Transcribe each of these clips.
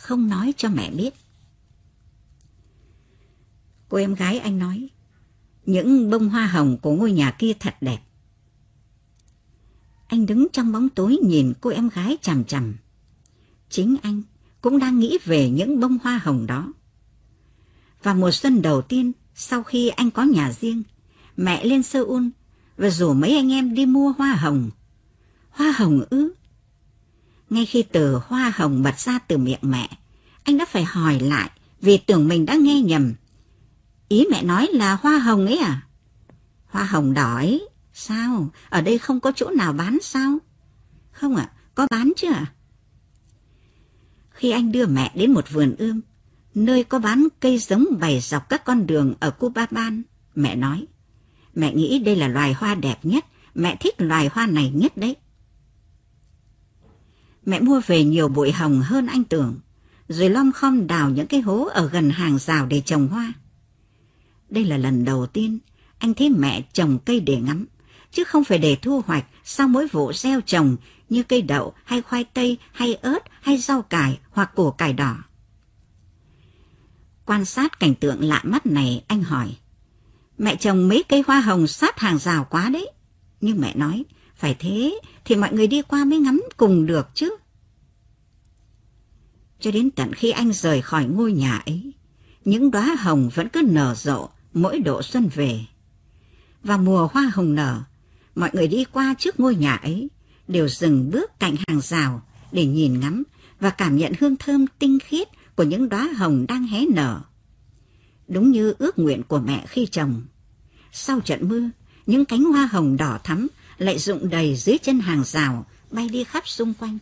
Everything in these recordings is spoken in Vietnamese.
không nói cho mẹ biết. Cô em gái anh nói, những bông hoa hồng của ngôi nhà kia thật đẹp. Anh đứng trong bóng tối nhìn cô em gái chằm chằm. Chính anh cũng đang nghĩ về những bông hoa hồng đó. Và mùa xuân đầu tiên sau khi anh có nhà riêng, mẹ lên Seoul và rủ mấy anh em đi mua hoa hồng. Hoa hồng ư? Ngay khi từ hoa hồng bật ra từ miệng mẹ, anh đã phải hỏi lại vì tưởng mình đã nghe nhầm. Ý mẹ nói là hoa hồng ấy à? Hoa hồng đỏ ấy? Sao? Ở đây không có chỗ nào bán sao? Không ạ, có bán chứ ạ? Khi anh đưa mẹ đến một vườn ươm, nơi có bán cây giống bày dọc các con đường ở Kubaban, mẹ nói, mẹ nghĩ đây là loài hoa đẹp nhất, mẹ thích loài hoa này nhất đấy. Mẹ mua về nhiều bụi hồng hơn anh tưởng, rồi lom khom đào những cái hố ở gần hàng rào để trồng hoa. Đây là lần đầu tiên anh thấy mẹ trồng cây để ngắm, chứ không phải để thu hoạch sau mỗi vụ gieo trồng như cây đậu hay khoai tây hay ớt hay rau cải hoặc củ cải đỏ. Quan sát cảnh tượng lạ mắt này, anh hỏi, mẹ trồng mấy cây hoa hồng sát hàng rào quá đấy. Nhưng mẹ nói, phải thế thì mọi người đi qua mới ngắm cùng được chứ. Cho đến tận khi anh rời khỏi ngôi nhà ấy, những đóa hồng vẫn cứ nở rộ mỗi độ xuân về. Vào mùa hoa hồng nở, mọi người đi qua trước ngôi nhà ấy đều dừng bước cạnh hàng rào để nhìn ngắm và cảm nhận hương thơm tinh khiết của những đóa hồng đang hé nở. Đúng như ước nguyện của mẹ khi trồng. Sau trận mưa, những cánh hoa hồng đỏ thắm lại rụng đầy dưới chân hàng rào, bay đi khắp xung quanh.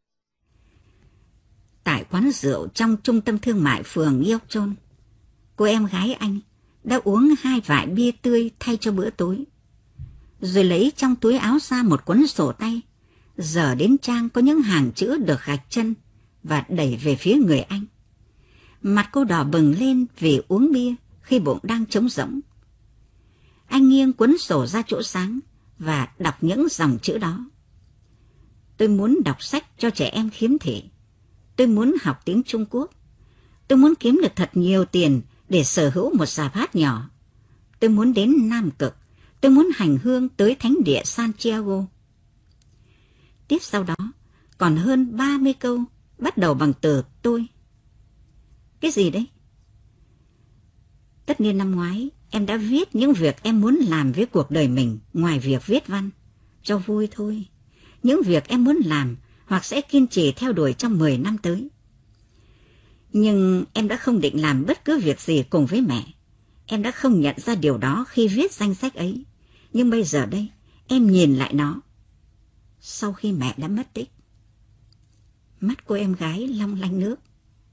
Tại quán rượu trong trung tâm thương mại phường Yeokjeon, cô em gái anh đã uống 2 vại bia tươi thay cho bữa tối, rồi lấy trong túi áo ra một cuốn sổ tay, dở đến trang có những hàng chữ được gạch chân và đẩy về phía người anh. Mặt cô đỏ bừng lên vì uống bia khi bụng đang trống rỗng. Anh nghiêng cuốn sổ ra chỗ sáng và đọc những dòng chữ đó. Tôi muốn đọc sách cho trẻ em khiếm thị. Tôi muốn học tiếng Trung Quốc. Tôi muốn kiếm được thật nhiều tiền để sở hữu một rạp hát nhỏ. Tôi muốn đến Nam Cực. Tôi muốn hành hương tới thánh địa Santiago. Tiếp sau đó, còn hơn 30 câu bắt đầu bằng từ tôi. Cái gì đấy? Tất niên năm ngoái, em đã viết những việc em muốn làm với cuộc đời mình ngoài việc viết văn. Cho vui thôi. Những việc em muốn làm hoặc sẽ kiên trì theo đuổi trong 10 năm tới. Nhưng em đã không định làm bất cứ việc gì cùng với mẹ. Em đã không nhận ra điều đó khi viết danh sách ấy. Nhưng bây giờ đây, em nhìn lại nó. Sau khi mẹ đã mất tích. Mắt cô em gái long lanh nước.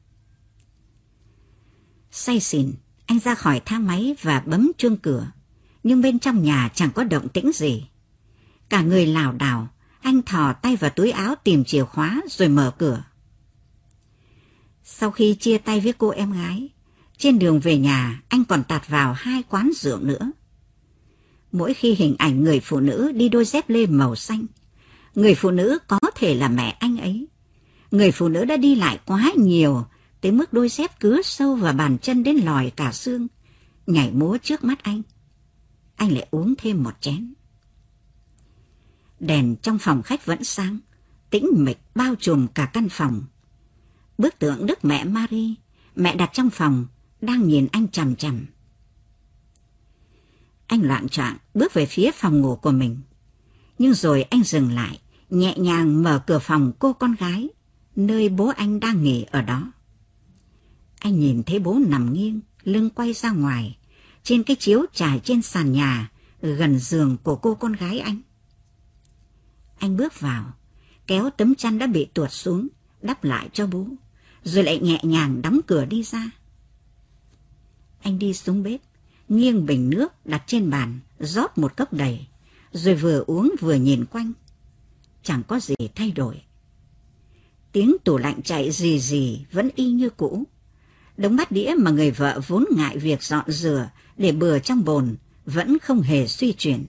Say xỉn, anh ra khỏi thang máy và bấm chuông cửa. Nhưng bên trong nhà chẳng có động tĩnh gì. Cả người lảo đảo, anh thò tay vào túi áo tìm chìa khóa rồi mở cửa. Sau khi chia tay với cô em gái, trên đường về nhà anh còn tạt vào 2 quán rượu nữa. Mỗi khi hình ảnh người phụ nữ đi đôi dép lê màu xanh, người phụ nữ có thể là mẹ anh ấy. Người phụ nữ đã đi lại quá nhiều, tới mức đôi dép cứa sâu vào bàn chân đến lòi cả xương, nhảy múa trước mắt anh. Anh lại uống thêm một chén. Đèn trong phòng khách vẫn sáng, tĩnh mịch bao trùm cả căn phòng. Bức tượng Đức Mẹ Marie, mẹ đặt trong phòng, đang nhìn anh chằm chằm. Anh loạng choạng bước về phía phòng ngủ của mình. Nhưng rồi anh dừng lại, nhẹ nhàng mở cửa phòng cô con gái, nơi bố anh đang nghỉ ở đó. Anh nhìn thấy bố nằm nghiêng, lưng quay ra ngoài, trên cái chiếu trải trên sàn nhà, gần giường của cô con gái anh. Anh bước vào, kéo tấm chăn đã bị tuột xuống, đắp lại cho bố, rồi lại nhẹ nhàng đóng cửa đi ra. Anh đi xuống bếp, nghiêng bình nước đặt trên bàn, rót một cốc đầy, rồi vừa uống vừa nhìn quanh. Chẳng có gì thay đổi. Tiếng tủ lạnh chạy rì rì vẫn y như cũ. Đống bát đĩa mà người vợ vốn ngại việc dọn rửa để bừa trong bồn vẫn không hề suy chuyển.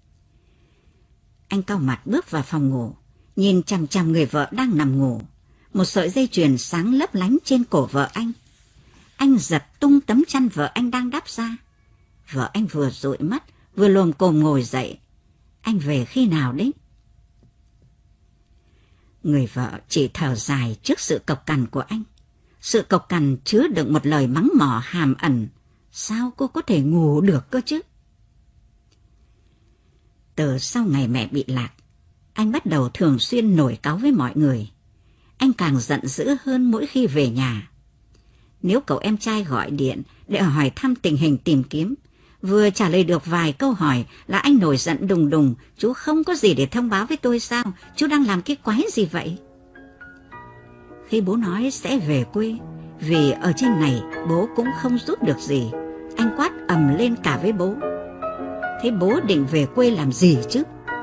Anh cau mặt bước vào phòng ngủ, nhìn chằm chằm người vợ đang nằm ngủ. một sợi dây chuyền sáng lấp lánh trên cổ vợ anh. Anh giật tung tấm chăn vợ anh đang đắp ra. Vợ anh vừa dụi mắt, vừa lồm cồm ngồi dậy. Anh về khi nào đấy? Người vợ chỉ thở dài trước sự cộc cằn của anh. Sự cộc cằn chứa đựng một lời mắng mỏ hàm ẩn. Sao cô có thể ngủ được cơ chứ? Từ sau ngày mẹ bị lạc, anh bắt đầu thường xuyên nổi cáu với mọi người. Anh càng giận dữ hơn mỗi khi về nhà. Nếu cậu em trai gọi điện để hỏi thăm tình hình tìm kiếm, vừa trả lời được vài câu hỏi là anh nổi giận đùng đùng. Chú không có gì để thông báo với tôi sao? Chú đang làm cái quái gì vậy? Khi bố nói sẽ về quê, vì ở trên này bố cũng không giúp được gì, anh quát ầm lên cả với bố. Thế bố định về quê làm gì chứ?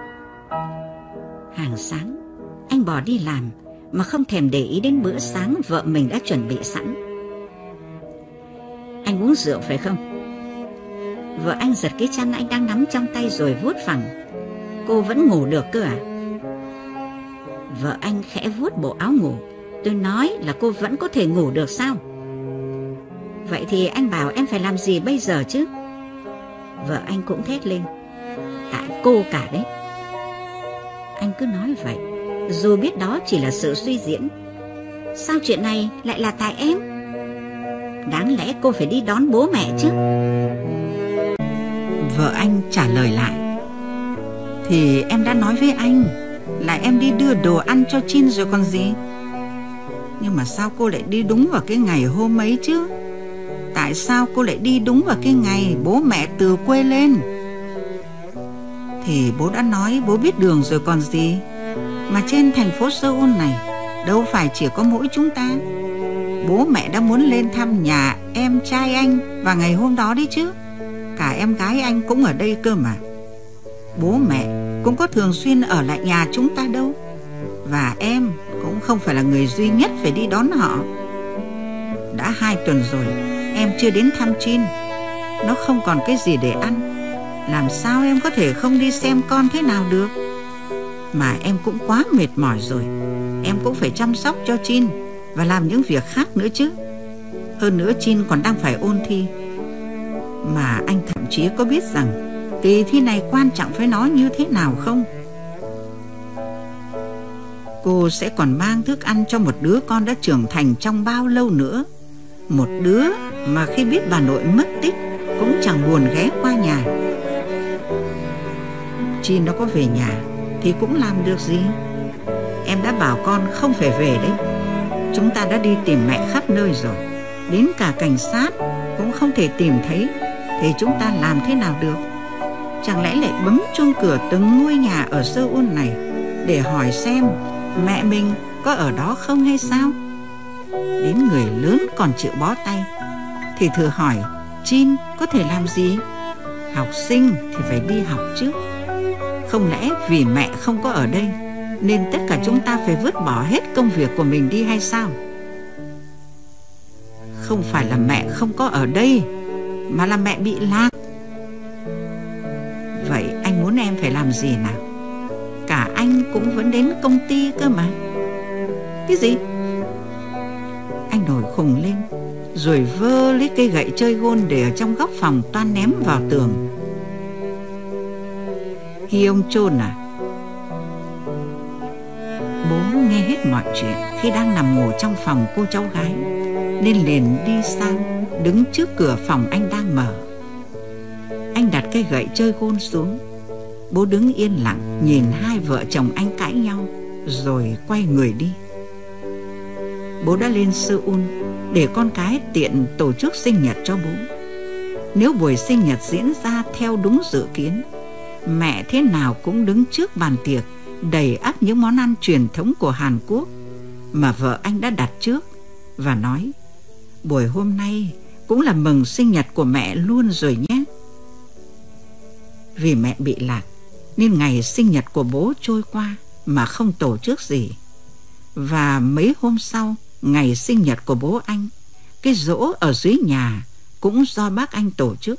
Hàng sáng, anh bỏ đi làm mà không thèm để ý đến bữa sáng vợ mình đã chuẩn bị sẵn. Anh uống rượu phải không? Vợ anh giật cái chăn anh đang nắm trong tay rồi vuốt phẳng. Cô vẫn ngủ được cơ à? Vợ anh khẽ vuốt bộ áo ngủ. Tôi nói là cô vẫn có thể ngủ được sao? Vậy thì anh bảo em phải làm gì bây giờ chứ? Vợ anh cũng thét lên. Tại cô cả đấy. Anh cứ nói vậy, dù biết đó chỉ là sự suy diễn. Sao chuyện này lại là tại em? Đáng lẽ cô phải đi đón bố mẹ chứ? Vợ anh trả lời lại. Thì em đã nói với anh là em đi đưa đồ ăn cho Chin rồi còn gì. Nhưng mà sao cô lại đi đúng vào cái ngày hôm ấy chứ? Tại sao cô lại đi đúng vào cái ngày bố mẹ từ quê lên? Thì bố đã nói bố biết đường rồi còn gì. Mà trên thành phố Seoul này đâu phải chỉ có mỗi chúng ta. Bố mẹ đã muốn lên thăm nhà em trai anh vào ngày hôm đó đấy chứ. Cả em gái anh cũng ở đây cơ mà. Bố mẹ cũng có thường xuyên ở lại nhà chúng ta đâu. Và em cũng không phải là người duy nhất phải đi đón họ. Đã 2 tuần rồi em chưa đến thăm Chin. Nó không còn cái gì để ăn. Làm sao em có thể không đi xem con thế nào được? Mà em cũng quá mệt mỏi rồi. Em cũng phải chăm sóc cho Chin và làm những việc khác nữa chứ. Hơn nữa Chin còn đang phải ôn thi. Mà anh thậm chí có biết rằng kỳ thi này quan trọng với nó như thế nào không? Cô sẽ còn mang thức ăn cho một đứa con đã trưởng thành trong bao lâu nữa. Một đứa mà khi biết bà nội mất tích cũng chẳng buồn ghé qua nhà. Chin nó có về nhà thì cũng làm được gì. Em đã bảo con không phải về đấy. Chúng ta đã đi tìm mẹ khắp nơi rồi, đến cả cảnh sát cũng không thể tìm thấy. Thì chúng ta làm thế nào được? Chẳng lẽ lại bấm chuông cửa từng ngôi nhà ở Seoul này để hỏi xem mẹ mình có ở đó không hay sao? Đến người lớn còn chịu bó tay thì thử hỏi Chin có thể làm gì? Học sinh thì phải đi học chứ. Không lẽ vì mẹ không có ở đây nên tất cả chúng ta phải vứt bỏ hết công việc của mình đi hay sao? Không phải là mẹ không có ở đây, mà là mẹ bị lạc. Vậy anh muốn em phải làm gì nào? Cả anh cũng vẫn đến công ty cơ mà. Cái gì? Anh nổi khùng lên, rồi vơ lấy cây gậy chơi gôn để ở trong góc phòng toan ném vào tường. Hyung Chon à? Bố nghe hết mọi chuyện khi đang nằm ngủ trong phòng cô cháu gái, nên liền đi sang đứng trước cửa phòng anh đang mở. Anh đặt cây gậy chơi gôn xuống. Bố đứng yên lặng nhìn hai vợ chồng anh cãi nhau, rồi quay người đi. Bố đã lên Seoul để con cái tiện tổ chức sinh nhật cho bố. Nếu buổi sinh nhật diễn ra theo đúng dự kiến, mẹ thế nào cũng đứng trước bàn tiệc đầy ắp những món ăn truyền thống của Hàn Quốc mà vợ anh đã đặt trước, và nói buổi hôm nay cũng là mừng sinh nhật của mẹ luôn rồi nhé. Vì mẹ bị lạc nên ngày sinh nhật của bố trôi qua mà không tổ chức gì. Và mấy hôm sau ngày sinh nhật của bố anh, cái giỗ ở dưới nhà cũng do bác anh tổ chức.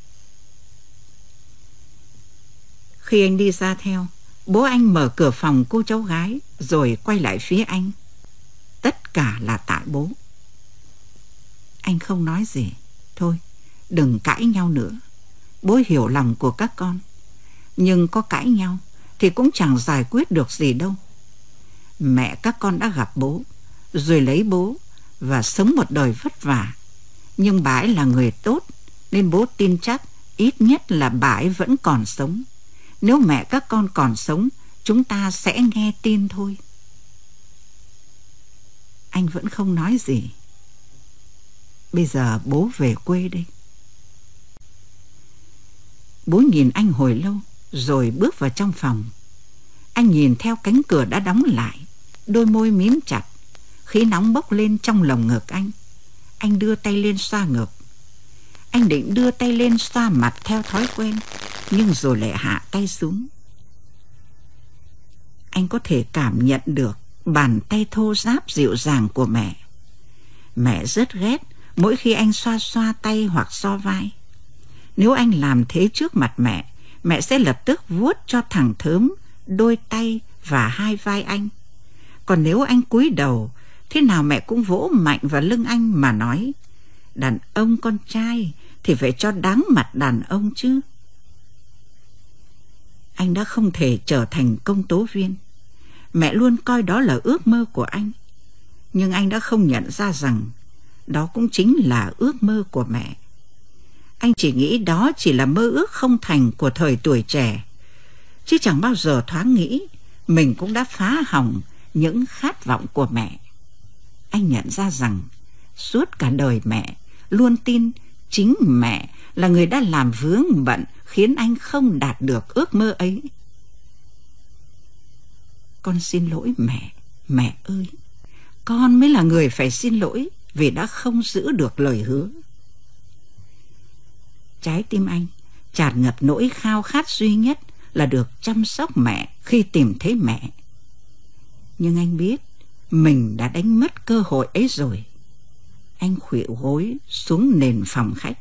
Khi anh đi ra theo, bố anh mở cửa phòng cô cháu gái rồi quay lại phía anh. tất cả là tại bố. Anh không nói gì. Thôi, đừng cãi nhau nữa. Bố hiểu lòng của các con. Nhưng có cãi nhau thì cũng chẳng giải quyết được gì đâu. Mẹ các con đã gặp bố, rồi lấy bố và sống một đời vất vả. Nhưng bà ấy là người tốt, nên bố tin chắc ít nhất là bà ấy vẫn còn sống. Nếu mẹ các con còn sống, chúng ta sẽ nghe tin thôi. Anh vẫn không nói gì. Bây giờ bố về quê đây. Bố nhìn anh hồi lâu, rồi bước vào trong phòng. Anh nhìn theo cánh cửa đã đóng lại, đôi môi mím chặt, khí nóng bốc lên trong lồng ngực anh. Anh đưa tay lên xoa ngực. Anh định đưa tay lên xoa mặt theo thói quen, nhưng rồi lại hạ tay xuống. Anh có thể cảm nhận được bàn tay thô ráp dịu dàng của mẹ. Mẹ rất ghét mỗi khi anh xoa xoa tay hoặc xoa vai. Nếu anh làm thế trước mặt mẹ, mẹ sẽ lập tức vuốt cho thẳng thớm đôi tay và hai vai anh. Còn nếu anh cúi đầu, thế nào mẹ cũng vỗ mạnh vào lưng anh mà nói: đàn ông con trai thì phải cho đáng mặt đàn ông chứ. Anh đã không thể trở thành công tố viên. Mẹ luôn coi đó là ước mơ của anh. Nhưng anh đã không nhận ra rằng đó cũng chính là ước mơ của mẹ. Anh chỉ nghĩ đó chỉ là mơ ước không thành của thời tuổi trẻ, chứ chẳng bao giờ thoáng nghĩ mình cũng đã phá hỏng những khát vọng của mẹ. Anh nhận ra rằng suốt cả đời mẹ luôn tin chính mẹ là người đã làm vướng bận khiến anh không đạt được ước mơ ấy. Con xin lỗi mẹ, mẹ ơi. Con mới là người phải xin lỗi vì đã không giữ được lời hứa. Trái tim anh tràn ngập nỗi khao khát duy nhất là được chăm sóc mẹ khi tìm thấy mẹ. Nhưng anh biết mình đã đánh mất cơ hội ấy rồi. Anh khuỵu gối xuống nền phòng khách.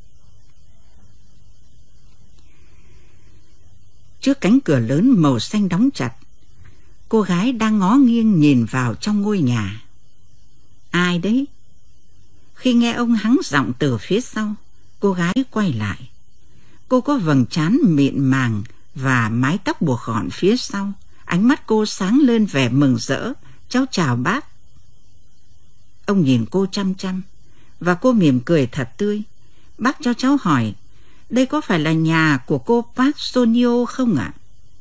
Trước cánh cửa lớn màu xanh đóng chặt, cô gái đang ngó nghiêng nhìn vào trong ngôi nhà. Ai đấy? Khi nghe ông hắng giọng từ phía sau, cô gái quay lại. Cô có vầng trán mịn màng và mái tóc buộc gọn phía sau. Ánh mắt cô sáng lên vẻ mừng rỡ. Cháu chào bác. Ông nhìn cô chăm chăm và cô mỉm cười thật tươi. Bác cho cháu hỏi, đây có phải là nhà của cô Park Sonio không ạ?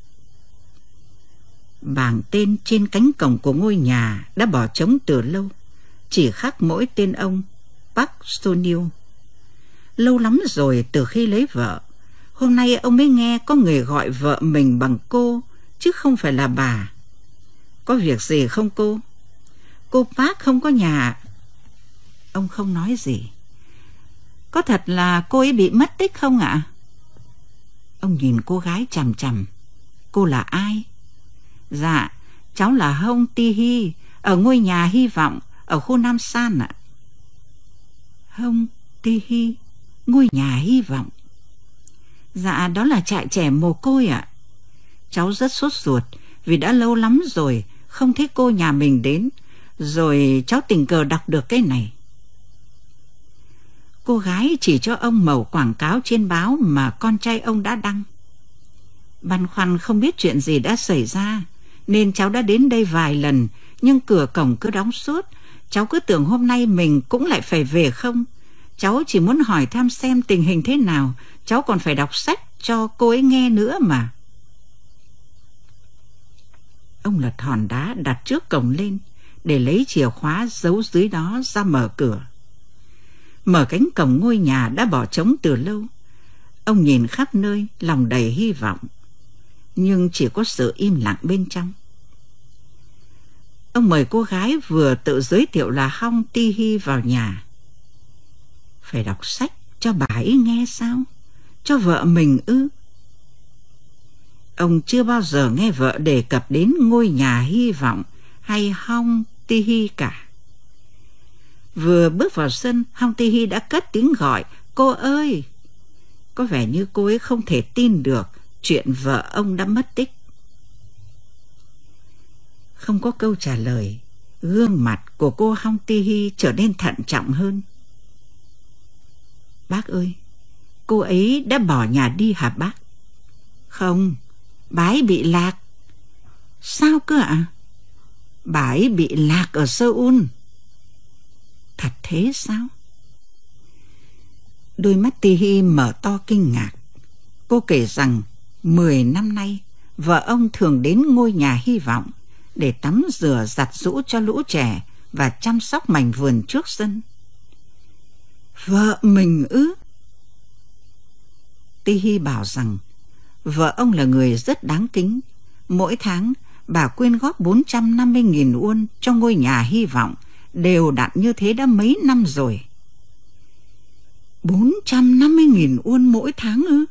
Bảng tên trên cánh cổng của ngôi nhà đã bỏ trống từ lâu, chỉ khắc mỗi tên ông Park Sonio. Lâu lắm rồi từ khi lấy vợ, hôm nay ông mới nghe có người gọi vợ mình bằng cô, chứ không phải là bà. Có việc gì không cô? Cô Park không có nhà. Ông không nói gì. Có thật là cô ấy bị mất tích không ạ? Ông nhìn cô gái chằm chằm. Cô là ai? Dạ, cháu là Hong Ti-hi, ở ngôi nhà hy vọng, ở khu Nam San ạ. Hong Ti-hi, ngôi nhà hy vọng. Dạ, đó là trại trẻ mồ côi ạ. Cháu rất sốt ruột vì đã lâu lắm rồi không thấy cô nhà mình đến. Rồi cháu tình cờ đọc được cái này. Cô gái chỉ cho ông mẩu quảng cáo trên báo mà con trai ông đã đăng. Băn khoăn không biết chuyện gì đã xảy ra, nên cháu đã đến đây vài lần, nhưng cửa cổng cứ đóng suốt. Cháu cứ tưởng hôm nay mình cũng lại phải về không. Cháu chỉ muốn hỏi thăm xem tình hình thế nào. Cháu còn phải đọc sách cho cô ấy nghe nữa mà. Ông lật hòn đá đặt trước cổng lên để lấy chìa khóa giấu dưới đó ra mở cửa. Mở cánh cổng ngôi nhà đã bỏ trống từ lâu. Ông nhìn khắp nơi lòng đầy hy vọng, nhưng chỉ có sự im lặng bên trong. Ông mời cô gái vừa tự giới thiệu là Hong Ti-hi vào nhà. Phải đọc sách cho bà ấy nghe sao? Cho vợ mình ư? Ông chưa bao giờ nghe vợ đề cập đến ngôi nhà hy vọng hay Hong Ti-hi cả. Vừa bước vào sân, Hong Ti-hi đã cất tiếng gọi, cô ơi! Có vẻ như cô ấy không thể tin được chuyện vợ ông đã mất tích. Không có câu trả lời, Gương mặt của cô Hong Ti-hi trở nên thận trọng hơn. Bác ơi, cô ấy đã bỏ nhà đi hả bác? Không, bà ấy bị lạc. Sao cơ ạ? Bà ấy bị lạc ở Seoul. Thật thế sao? Đôi mắt Ti-hi mở to kinh ngạc. Cô kể rằng 10 năm nay, vợ ông thường đến ngôi nhà hy vọng để tắm rửa giặt giũ cho lũ trẻ và chăm sóc mảnh vườn trước sân. Vợ mình ư? Ti-hi bảo rằng vợ ông là người rất đáng kính. Mỗi tháng bà quyên góp 450.000 won cho ngôi nhà hy vọng, đều đặn như thế đã mấy năm rồi. 450.000 won mỗi tháng ư?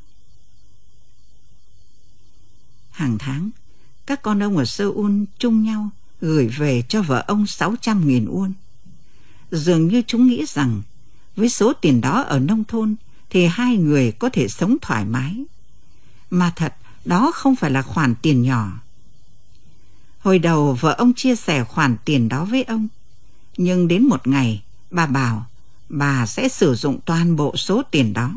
Hàng tháng, các con ông ở Seoul chung nhau gửi về cho vợ ông 600.000 won. Dường như chúng nghĩ rằng với số tiền đó ở nông thôn thì hai người có thể sống thoải mái. Mà thật, đó không phải là khoản tiền nhỏ. Hồi đầu vợ ông chia sẻ khoản tiền đó với ông. Nhưng đến một ngày, bà bảo bà sẽ sử dụng toàn bộ số tiền đó.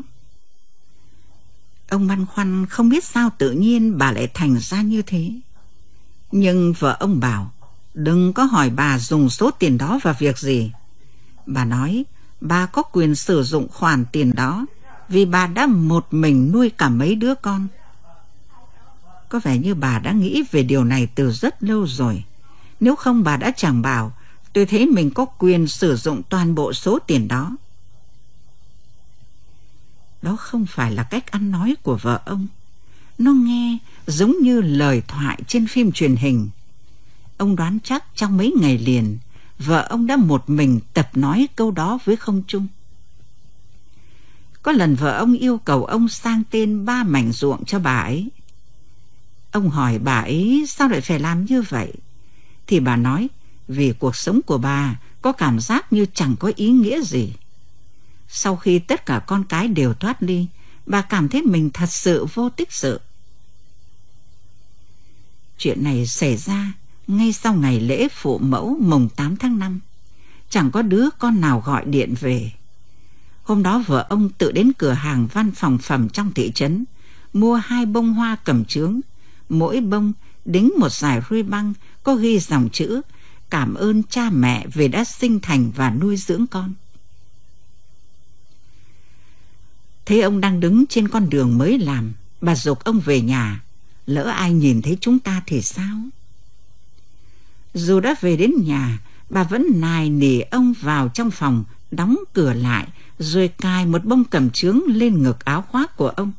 Ông băn khoăn không biết sao tự nhiên bà lại thành ra như thế. Nhưng vợ ông bảo đừng có hỏi bà dùng số tiền đó vào việc gì. Bà nói bà có quyền sử dụng khoản tiền đó vì bà đã một mình nuôi cả mấy đứa con. Có vẻ như bà đã nghĩ về điều này từ rất lâu rồi. Nếu không bà đã chẳng bảo tôi thấy mình có quyền sử dụng toàn bộ số tiền đó. Đó không phải là cách ăn nói của vợ ông. Nó nghe giống như lời thoại trên phim truyền hình. Ông đoán chắc trong mấy ngày liền, vợ ông đã một mình tập nói câu đó với không trung. Có lần vợ ông yêu cầu ông sang tên 3 mảnh ruộng cho bà ấy. Ông hỏi bà ấy sao lại phải làm như vậy. Thì bà nói vì cuộc sống của bà có cảm giác như chẳng có ý nghĩa gì. Sau khi tất cả con cái đều thoát ly, bà cảm thấy mình thật sự vô tích sự. Chuyện này xảy ra ngay sau ngày lễ phụ mẫu mùng 8 tháng 5. Chẳng có đứa con nào gọi điện về. Hôm đó vợ ông tự đến cửa hàng văn phòng phẩm trong thị trấn, mua 2 bông hoa cẩm chướng. Mỗi bông đính một dải ruy băng có ghi dòng chữ cảm ơn cha mẹ vì đã sinh thành và nuôi dưỡng con. Thấy ông đang đứng trên con đường mới làm, bà giục ông về nhà. Lỡ ai nhìn thấy chúng ta thì sao? Dù đã về đến nhà, bà vẫn nài nỉ ông vào trong phòng, đóng cửa lại, rồi cài một bông cẩm chướng lên ngực áo khoác của ông.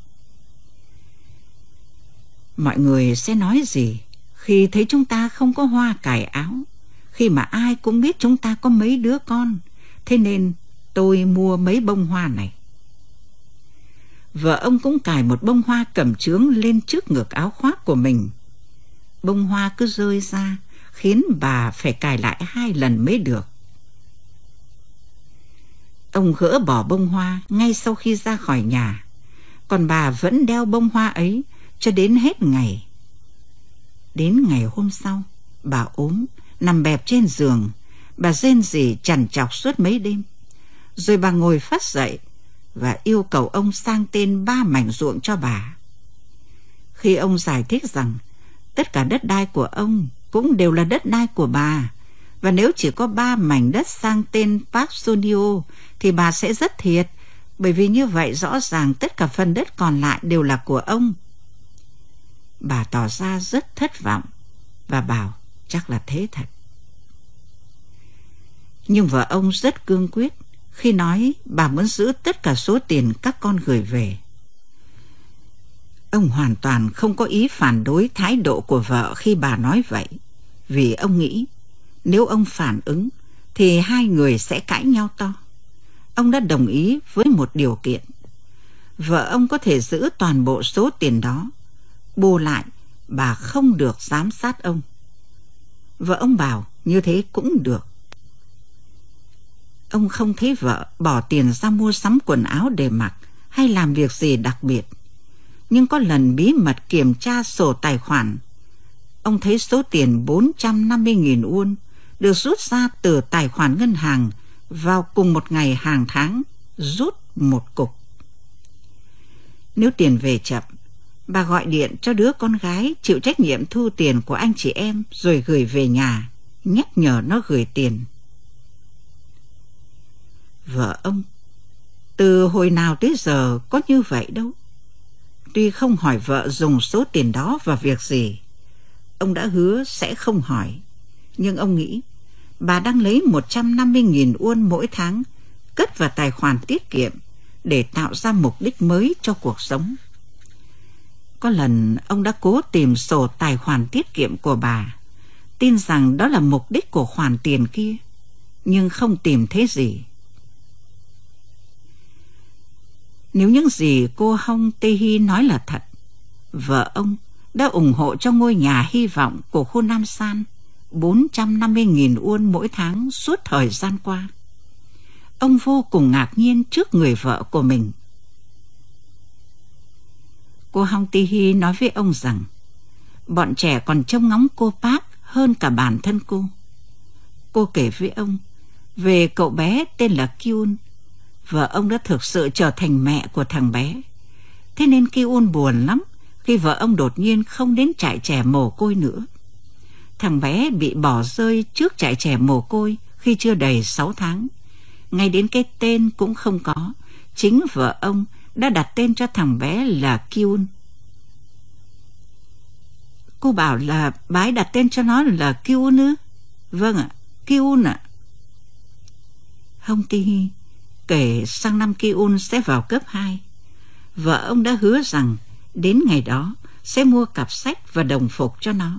Mọi người sẽ nói gì khi thấy chúng ta không có hoa cài áo, khi mà ai cũng biết chúng ta có mấy đứa con? Thế nên tôi mua mấy bông hoa này. Vợ ông cũng cài một bông hoa cẩm chướng lên trước ngực áo khoác của mình. Bông hoa cứ rơi ra, khiến bà phải cài lại 2 lần mới được. Ông gỡ bỏ bông hoa ngay sau khi ra khỏi nhà, còn bà vẫn đeo bông hoa ấy cho đến hết ngày. Đến ngày hôm sau, bà ốm, nằm bẹp trên giường. Bà rên rỉ trằn trọc suốt mấy đêm. Rồi bà ngồi phắt dậy và yêu cầu ông sang tên 3 mảnh ruộng cho bà. Khi ông giải thích rằng tất cả đất đai của ông cũng đều là đất đai của bà, và nếu chỉ có 3 mảnh đất sang tên Park Sunio thì bà sẽ rất thiệt, bởi vì như vậy rõ ràng tất cả phần đất còn lại đều là của ông. Bà tỏ ra rất thất vọng và bảo chắc là thế thật. Nhưng vợ ông rất cương quyết khi nói bà muốn giữ tất cả số tiền các con gửi về. Ông hoàn toàn không có ý phản đối thái độ của vợ khi bà nói vậy, vì ông nghĩ nếu ông phản ứng thì hai người sẽ cãi nhau to. Ông đã đồng ý với một điều kiện. Vợ ông có thể giữ toàn bộ số tiền đó, bù lại bà không được giám sát ông. Vợ ông bảo như thế cũng được. Ông không thấy vợ bỏ tiền ra mua sắm quần áo để mặc hay làm việc gì đặc biệt. Nhưng có lần bí mật kiểm tra sổ tài khoản, ông thấy số tiền 450.000 won được rút ra từ tài khoản ngân hàng vào cùng một ngày hàng tháng, rút một cục. Nếu tiền về chậm, bà gọi điện cho đứa con gái chịu trách nhiệm thu tiền của anh chị em rồi gửi về nhà, nhắc nhở nó gửi tiền. Vợ ông từ hồi nào tới giờ có như vậy đâu. Tuy không hỏi vợ dùng số tiền đó vào việc gì, ông đã hứa sẽ không hỏi, nhưng ông nghĩ bà đang lấy 150.000 won mỗi tháng cất vào tài khoản tiết kiệm để tạo ra mục đích mới cho cuộc sống. Có lần ông đã cố tìm sổ tài khoản tiết kiệm của bà, tin rằng đó là mục đích của khoản tiền kia, nhưng không tìm thấy gì. Nếu những gì cô Hong Tae-hee nói là thật, vợ ông đã ủng hộ cho ngôi nhà hy vọng của khu Nam San 450.000 won mỗi tháng suốt thời gian qua. Ông vô cùng ngạc nhiên trước người vợ của mình. Cô Hong Tae-hee nói với ông rằng bọn trẻ còn trông ngóng cô Park hơn cả bản thân cô. Cô kể với ông về cậu bé tên là Kyun. Vợ ông đã thực sự trở thành mẹ của thằng bé. Thế nên Kyun buồn lắm khi vợ ông đột nhiên không đến trại trẻ mồ côi nữa. Thằng bé bị bỏ rơi trước trại trẻ mồ côi khi chưa đầy 6 tháng. Ngay đến cái tên cũng không có. Chính vợ ông đã đặt tên cho thằng bé là Kyun. Cô bảo là bà ấy đặt tên cho nó là Kyun ư? Vâng ạ, Kyun ạ. Hong Tae-hee kể sang năm Kyun sẽ vào cấp 2. Vợ ông đã hứa rằng đến ngày đó sẽ mua cặp sách và đồng phục cho nó.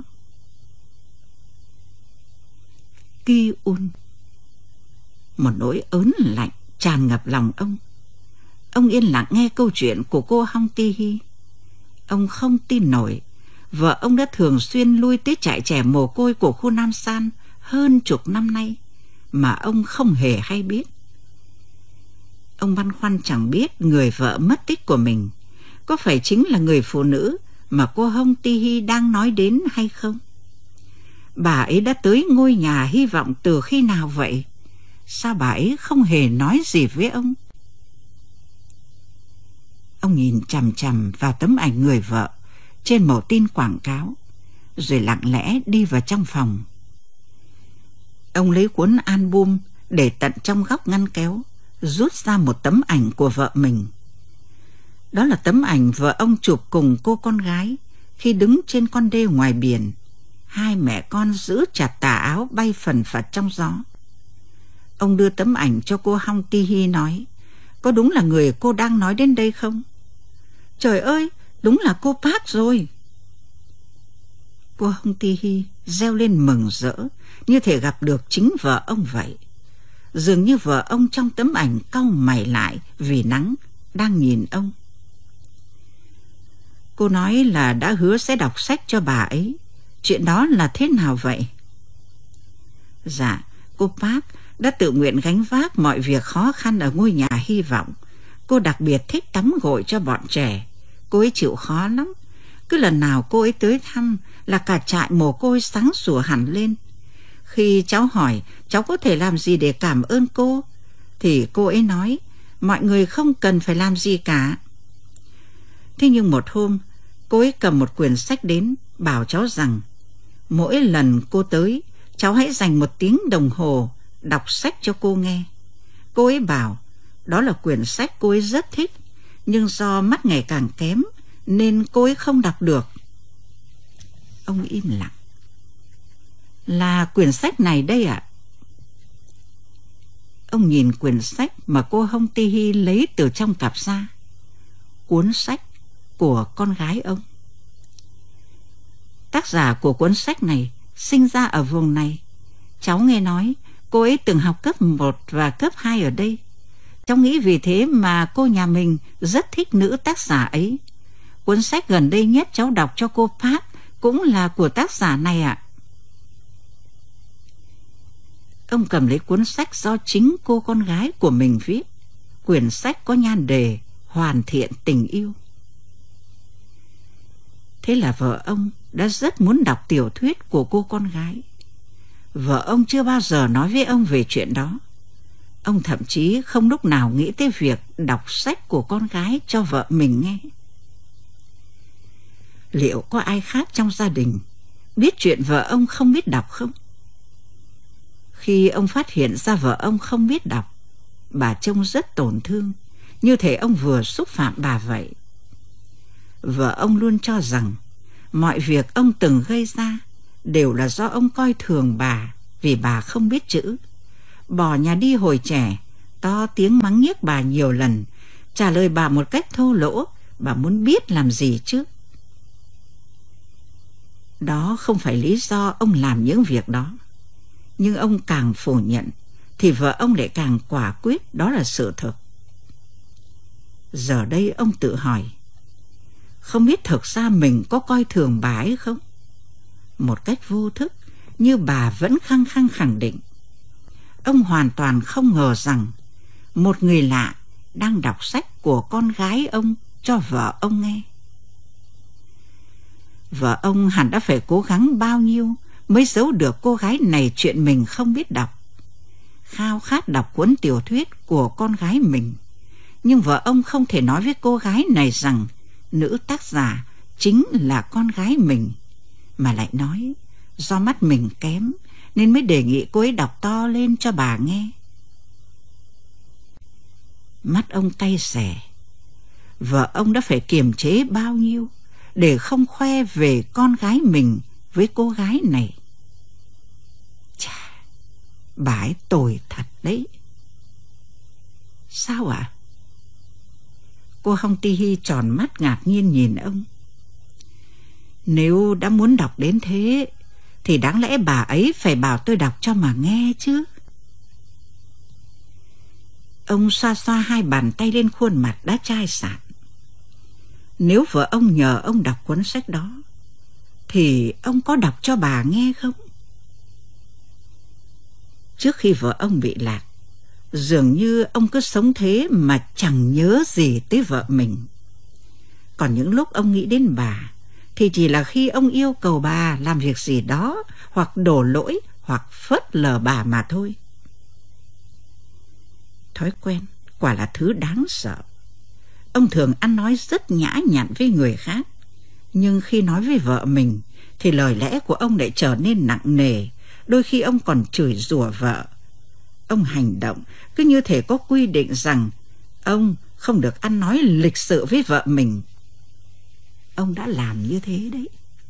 Kyun. Một nỗi ớn lạnh tràn ngập lòng ông. Ông yên lặng nghe câu chuyện của cô Hong Tae-hee. Ông không tin nổi vợ ông đã thường xuyên lui tới trại trẻ mồ côi của khu Nam San hơn chục năm nay mà ông không hề hay biết. Ông băn khoăn chẳng biết người vợ mất tích của mình có phải chính là người phụ nữ mà cô Hong Tae-hee đang nói đến hay không. Bà ấy đã tới ngôi nhà hy vọng từ khi nào vậy? Sao bà ấy không hề nói gì với ông? Ông nhìn chằm chằm vào tấm ảnh người vợ trên mẩu tin quảng cáo, rồi lặng lẽ đi vào trong phòng. Ông lấy cuốn album để tận trong góc ngăn kéo, rút ra một tấm ảnh của vợ mình. Đó là tấm ảnh vợ ông chụp cùng cô con gái khi đứng trên con đê ngoài biển. Hai mẹ con giữ chặt tà áo bay phần phật trong gió. Ông đưa tấm ảnh cho cô Hong Tae-hee nói, có đúng là người cô đang nói đến đây không? Trời ơi, đúng là cô Park rồi. Cô Hong Tae-hee reo lên mừng rỡ, như thể gặp được chính vợ ông vậy. Dường như vợ ông trong tấm ảnh cau mày lại vì nắng, đang nhìn ông. Cô nói là đã hứa sẽ đọc sách cho bà ấy. Chuyện đó là thế nào vậy? Dạ, cô Park đã tự nguyện gánh vác mọi việc khó khăn ở ngôi nhà hy vọng. Cô đặc biệt thích tắm gội cho bọn trẻ. Cô ấy chịu khó lắm. Cứ lần nào cô ấy tới thăm là cả trại mồ côi sáng sủa hẳn lên. Khi cháu hỏi cháu có thể làm gì để cảm ơn cô, thì cô ấy nói mọi người không cần phải làm gì cả. Thế nhưng một hôm, cô ấy cầm một quyển sách đến, bảo cháu rằng mỗi lần cô tới, cháu hãy dành 1 tiếng đồng hồ đọc sách cho cô nghe. Cô ấy bảo đó là quyển sách cô ấy rất thích, nhưng do mắt ngày càng kém nên cô ấy không đọc được. Ông im lặng. Là quyển sách này đây ạ. Ông nhìn quyển sách mà cô Hong Tae-hee lấy từ trong cặp ra. Cuốn sách của con gái ông. Tác giả của cuốn sách này sinh ra ở vùng này. Cháu nghe nói cô ấy từng học cấp 1 và cấp 2 ở đây. Cháu nghĩ vì thế mà cô nhà mình rất thích nữ tác giả ấy. Cuốn sách gần đây nhất cháu đọc cho cô Park cũng là của tác giả này ạ. Ông cầm lấy cuốn sách do chính cô con gái của mình viết. Quyển sách có nhan đề Hoàn thiện tình yêu. Thế là vợ ông đã rất muốn đọc tiểu thuyết của cô con gái. Vợ ông chưa bao giờ nói với ông về chuyện đó. Ông thậm chí không lúc nào nghĩ tới việc đọc sách của con gái cho vợ mình nghe. Liệu có ai khác trong gia đình biết chuyện vợ ông không biết đọc không? Khi ông phát hiện ra vợ ông không biết đọc, bà trông rất tổn thương, như thể ông vừa xúc phạm bà vậy. Vợ ông luôn cho rằng mọi việc ông từng gây ra đều là do ông coi thường bà vì bà không biết chữ. Bỏ nhà đi hồi trẻ, to tiếng mắng nhiếc bà nhiều lần, trả lời bà một cách thô lỗ, bà muốn biết làm gì chứ? Đó không phải lý do ông làm những việc đó. Nhưng ông càng phủ nhận thì vợ ông lại càng quả quyết đó là sự thật. Giờ đây ông tự hỏi, không biết thực ra mình có coi thường bà ấy không? Một cách vô thức, như bà vẫn khăng khăng khẳng định, ông hoàn toàn không ngờ rằng một người lạ đang đọc sách của con gái ông cho vợ ông nghe. Vợ ông hẳn đã phải cố gắng bao nhiêu mới giấu được cô gái này chuyện mình không biết đọc. Khao khát đọc cuốn tiểu thuyết của con gái mình. Nhưng vợ ông không thể nói với cô gái này rằng nữ tác giả chính là con gái mình, mà lại nói do mắt mình kém nên mới đề nghị cô ấy đọc to lên cho bà nghe. Mắt ông cay xè. Vợ ông đã phải kiềm chế bao nhiêu để không khoe về con gái mình với cô gái này. Chà, bà ấy tồi thật đấy. Sao ạ? Cô Hong Ti-hi tròn mắt ngạc nhiên nhìn ông. Nếu đã muốn đọc đến thế thì đáng lẽ bà ấy phải bảo tôi đọc cho mà nghe chứ. Ông xoa xoa hai bàn tay lên khuôn mặt đã chai sạn. Nếu vợ ông nhờ ông đọc cuốn sách đó thì ông có đọc cho bà nghe không? Trước khi vợ ông bị lạc, dường như ông cứ sống thế mà chẳng nhớ gì tới vợ mình. Còn những lúc ông nghĩ đến bà thì chỉ là khi ông yêu cầu bà làm việc gì đó, hoặc đổ lỗi, hoặc phớt lờ bà mà thôi. Thói quen quả là thứ đáng sợ. Ông thường ăn nói rất nhã nhặn với người khác, nhưng khi nói với vợ mình thì lời lẽ của ông lại trở nên nặng nề. Đôi khi ông còn chửi rủa vợ. Ông hành động cứ như thể có quy định rằng ông không được ăn nói lịch sự với vợ mình. Ông đã làm như thế đấy.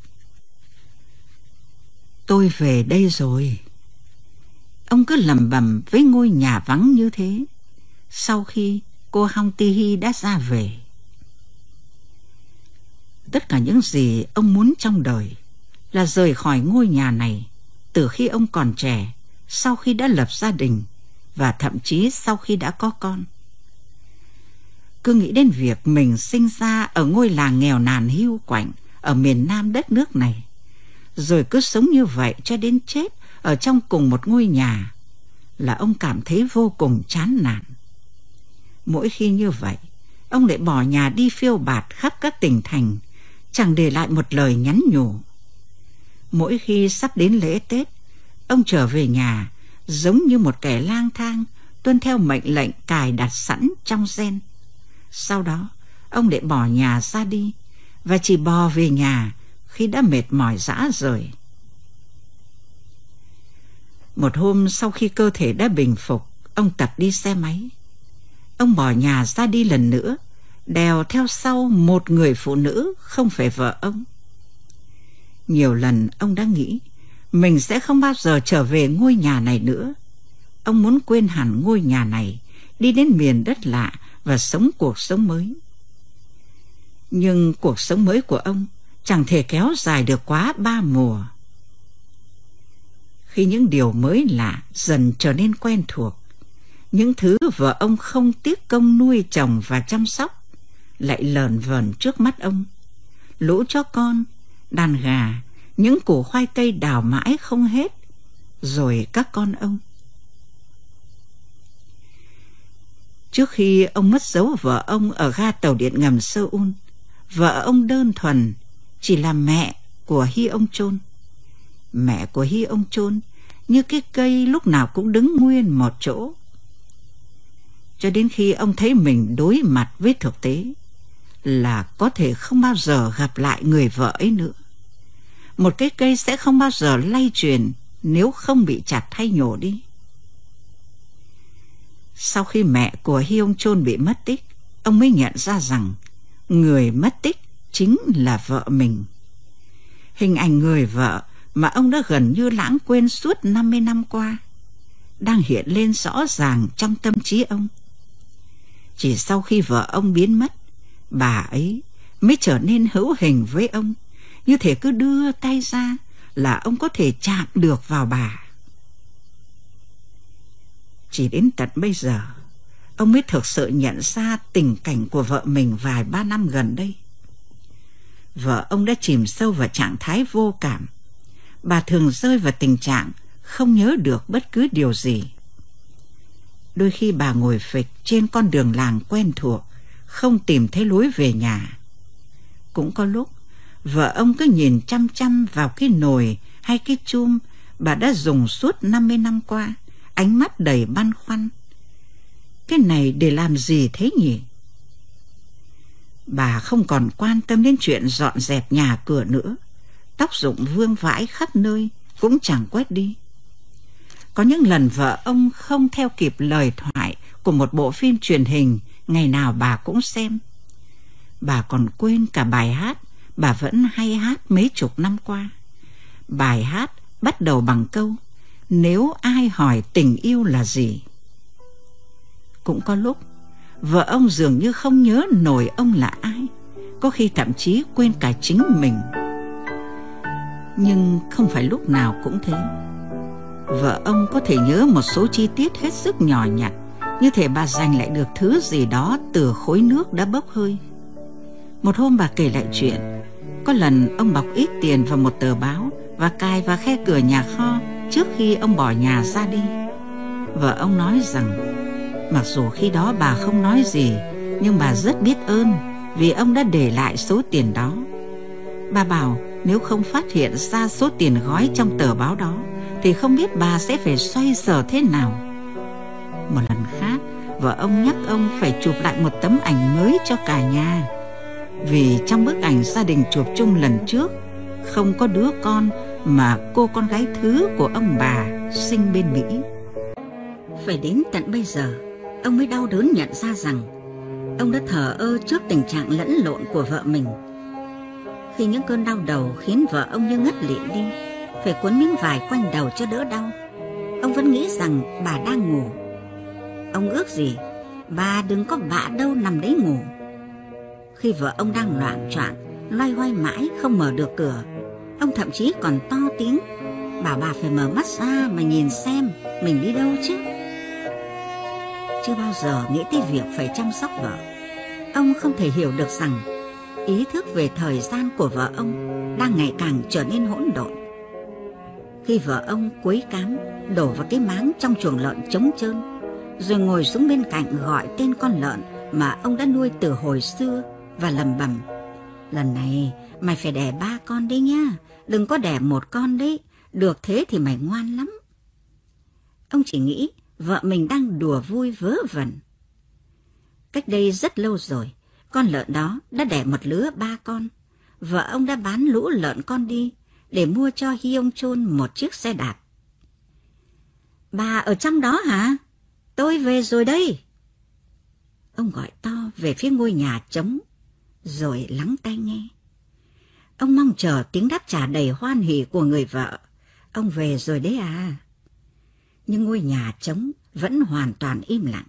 Tôi về đây rồi. Ông cứ lẩm bẩm với ngôi nhà vắng như thế sau khi cô Hong Ti-hi đã ra về. Tất cả những gì ông muốn trong đời là rời khỏi ngôi nhà này từ khi ông còn trẻ, sau khi đã lập gia đình và thậm chí sau khi đã có con. Cứ nghĩ đến việc mình sinh ra ở ngôi làng nghèo nàn hiu quạnh ở miền Nam đất nước này, rồi cứ sống như vậy cho đến chết ở trong cùng một ngôi nhà, là ông cảm thấy vô cùng chán nản. Mỗi khi như vậy, ông lại bỏ nhà đi phiêu bạt khắp các tỉnh thành, chẳng để lại một lời nhắn nhủ. Mỗi khi sắp đến lễ Tết, ông trở về nhà giống như một kẻ lang thang tuân theo mệnh lệnh cài đặt sẵn trong gen. Sau đó, ông lại bỏ nhà ra đi và chỉ bò về nhà khi đã mệt mỏi rã rời. Một hôm sau khi cơ thể đã bình phục, ông tập đi xe máy. Ông bỏ nhà ra đi lần nữa, đèo theo sau một người phụ nữ không phải vợ ông. Nhiều lần ông đã nghĩ mình sẽ không bao giờ trở về ngôi nhà này nữa. Ông muốn quên hẳn ngôi nhà này, đi đến miền đất lạ và sống cuộc sống mới. Nhưng cuộc sống mới của ông chẳng thể kéo dài được quá 3 mùa. Khi những điều mới lạ dần trở nên quen thuộc, những thứ vợ ông không tiếc công nuôi trồng và chăm sóc lại lởn vởn trước mắt ông. Lũ chó con, đàn gà, những củ khoai tây đào mãi không hết, rồi các con ông. Trước khi ông mất dấu vợ ông ở ga tàu điện ngầm Seoul, vợ ông đơn thuần chỉ là mẹ của Hee Ông Chol. Mẹ của Hee Ông Chol như cái cây lúc nào cũng đứng nguyên một chỗ. Cho đến khi ông thấy mình đối mặt với thực tế là có thể không bao giờ gặp lại người vợ ấy nữa. Một cái cây sẽ không bao giờ lay chuyển nếu không bị chặt hay nhổ đi. Sau khi mẹ của Hyung Chol bị mất tích, ông mới nhận ra rằng người mất tích chính là vợ mình. Hình ảnh người vợ mà ông đã gần như lãng quên suốt 50 năm qua đang hiện lên rõ ràng trong tâm trí ông. Chỉ sau khi vợ ông biến mất, bà ấy mới trở nên hữu hình với ông, như thể cứ đưa tay ra là ông có thể chạm được vào bà. Chỉ đến tận bây giờ, ông mới thực sự nhận ra tình cảnh của vợ mình vài ba năm gần đây. Vợ ông đã chìm sâu vào trạng thái vô cảm. Bà thường rơi vào tình trạng không nhớ được bất cứ điều gì. Đôi khi bà ngồi phịch trên con đường làng quen thuộc, không tìm thấy lối về nhà. Cũng có lúc, vợ ông cứ nhìn chăm chăm vào cái nồi hay cái chum bà đã dùng suốt 50 năm qua, ánh mắt đầy băn khoăn. Cái này để làm gì thế nhỉ? Bà không còn quan tâm đến chuyện dọn dẹp nhà cửa nữa. Tóc rụng vương vãi khắp nơi, cũng chẳng quét đi. Có những lần vợ ông không theo kịp lời thoại của một bộ phim truyền hình ngày nào bà cũng xem. Bà còn quên cả bài hát bà vẫn hay hát mấy chục năm qua. Bài hát bắt đầu bằng câu "Nếu ai hỏi tình yêu là gì". Cũng có lúc vợ ông dường như không nhớ nổi ông là ai, có khi thậm chí quên cả chính mình. Nhưng không phải lúc nào cũng thế. Vợ ông có thể nhớ một số chi tiết hết sức nhỏ nhặt, như thể bà giành lại được thứ gì đó từ khối nước đã bốc hơi. Một hôm bà kể lại chuyện có lần ông bọc ít tiền vào một tờ báo và cài vào khe cửa nhà kho trước khi ông bỏ nhà ra đi. Vợ ông nói rằng mặc dù khi đó bà không nói gì, nhưng bà rất biết ơn vì ông đã để lại số tiền đó. Bà bảo nếu không phát hiện ra số tiền gói trong tờ báo đó thì không biết bà sẽ phải xoay sở thế nào. Một lần khác, vợ ông nhắc ông phải chụp lại một tấm ảnh mới cho cả nhà, vì trong bức ảnh gia đình chụp chung lần trước không có đứa con mà cô con gái thứ của ông bà sinh bên Mỹ. Phải đến tận bây giờ, ông mới đau đớn nhận ra rằng ông đã thờ ơ trước tình trạng lẫn lộn của vợ mình. Khi những cơn đau đầu khiến vợ ông như ngất lịm đi, phải cuốn miếng vải quanh đầu cho đỡ đau, ông vẫn nghĩ rằng bà đang ngủ. Ông ước gì bà đừng có bạ đâu nằm đấy ngủ. Khi vợ ông đang loạng choạng, loay hoay mãi không mở được cửa, ông thậm chí còn to tiếng bảo bà phải mở mắt ra mà nhìn xem mình đi đâu chứ. Chưa bao giờ nghĩ tới việc phải chăm sóc vợ. Ông không thể hiểu được rằng ý thức về thời gian của vợ ông đang ngày càng trở nên hỗn độn. Khi vợ ông quấy cám đổ vào cái máng trong chuồng lợn trống trơn, rồi ngồi xuống bên cạnh gọi tên con lợn mà ông đã nuôi từ hồi xưa và lẩm bẩm: "Lần này mày phải đẻ 3 con đấy nhá, đừng có đẻ 1 con đấy, được thế thì mày ngoan lắm." Ông chỉ nghĩ vợ mình đang đùa vui vớ vẩn. Cách đây rất lâu rồi, con lợn đó đã đẻ một lứa 3 con. Vợ ông đã bán lũ lợn con đi để mua cho Hyung Chol một chiếc xe đạp. "Bà ở trong đó hả? Tôi về rồi đây." Ông gọi to về phía ngôi nhà trống, rồi lắng tai nghe. Ông mong chờ tiếng đáp trả đầy hoan hỉ của người vợ: "Ông về rồi đấy à?" Nhưng ngôi nhà trống vẫn hoàn toàn im lặng.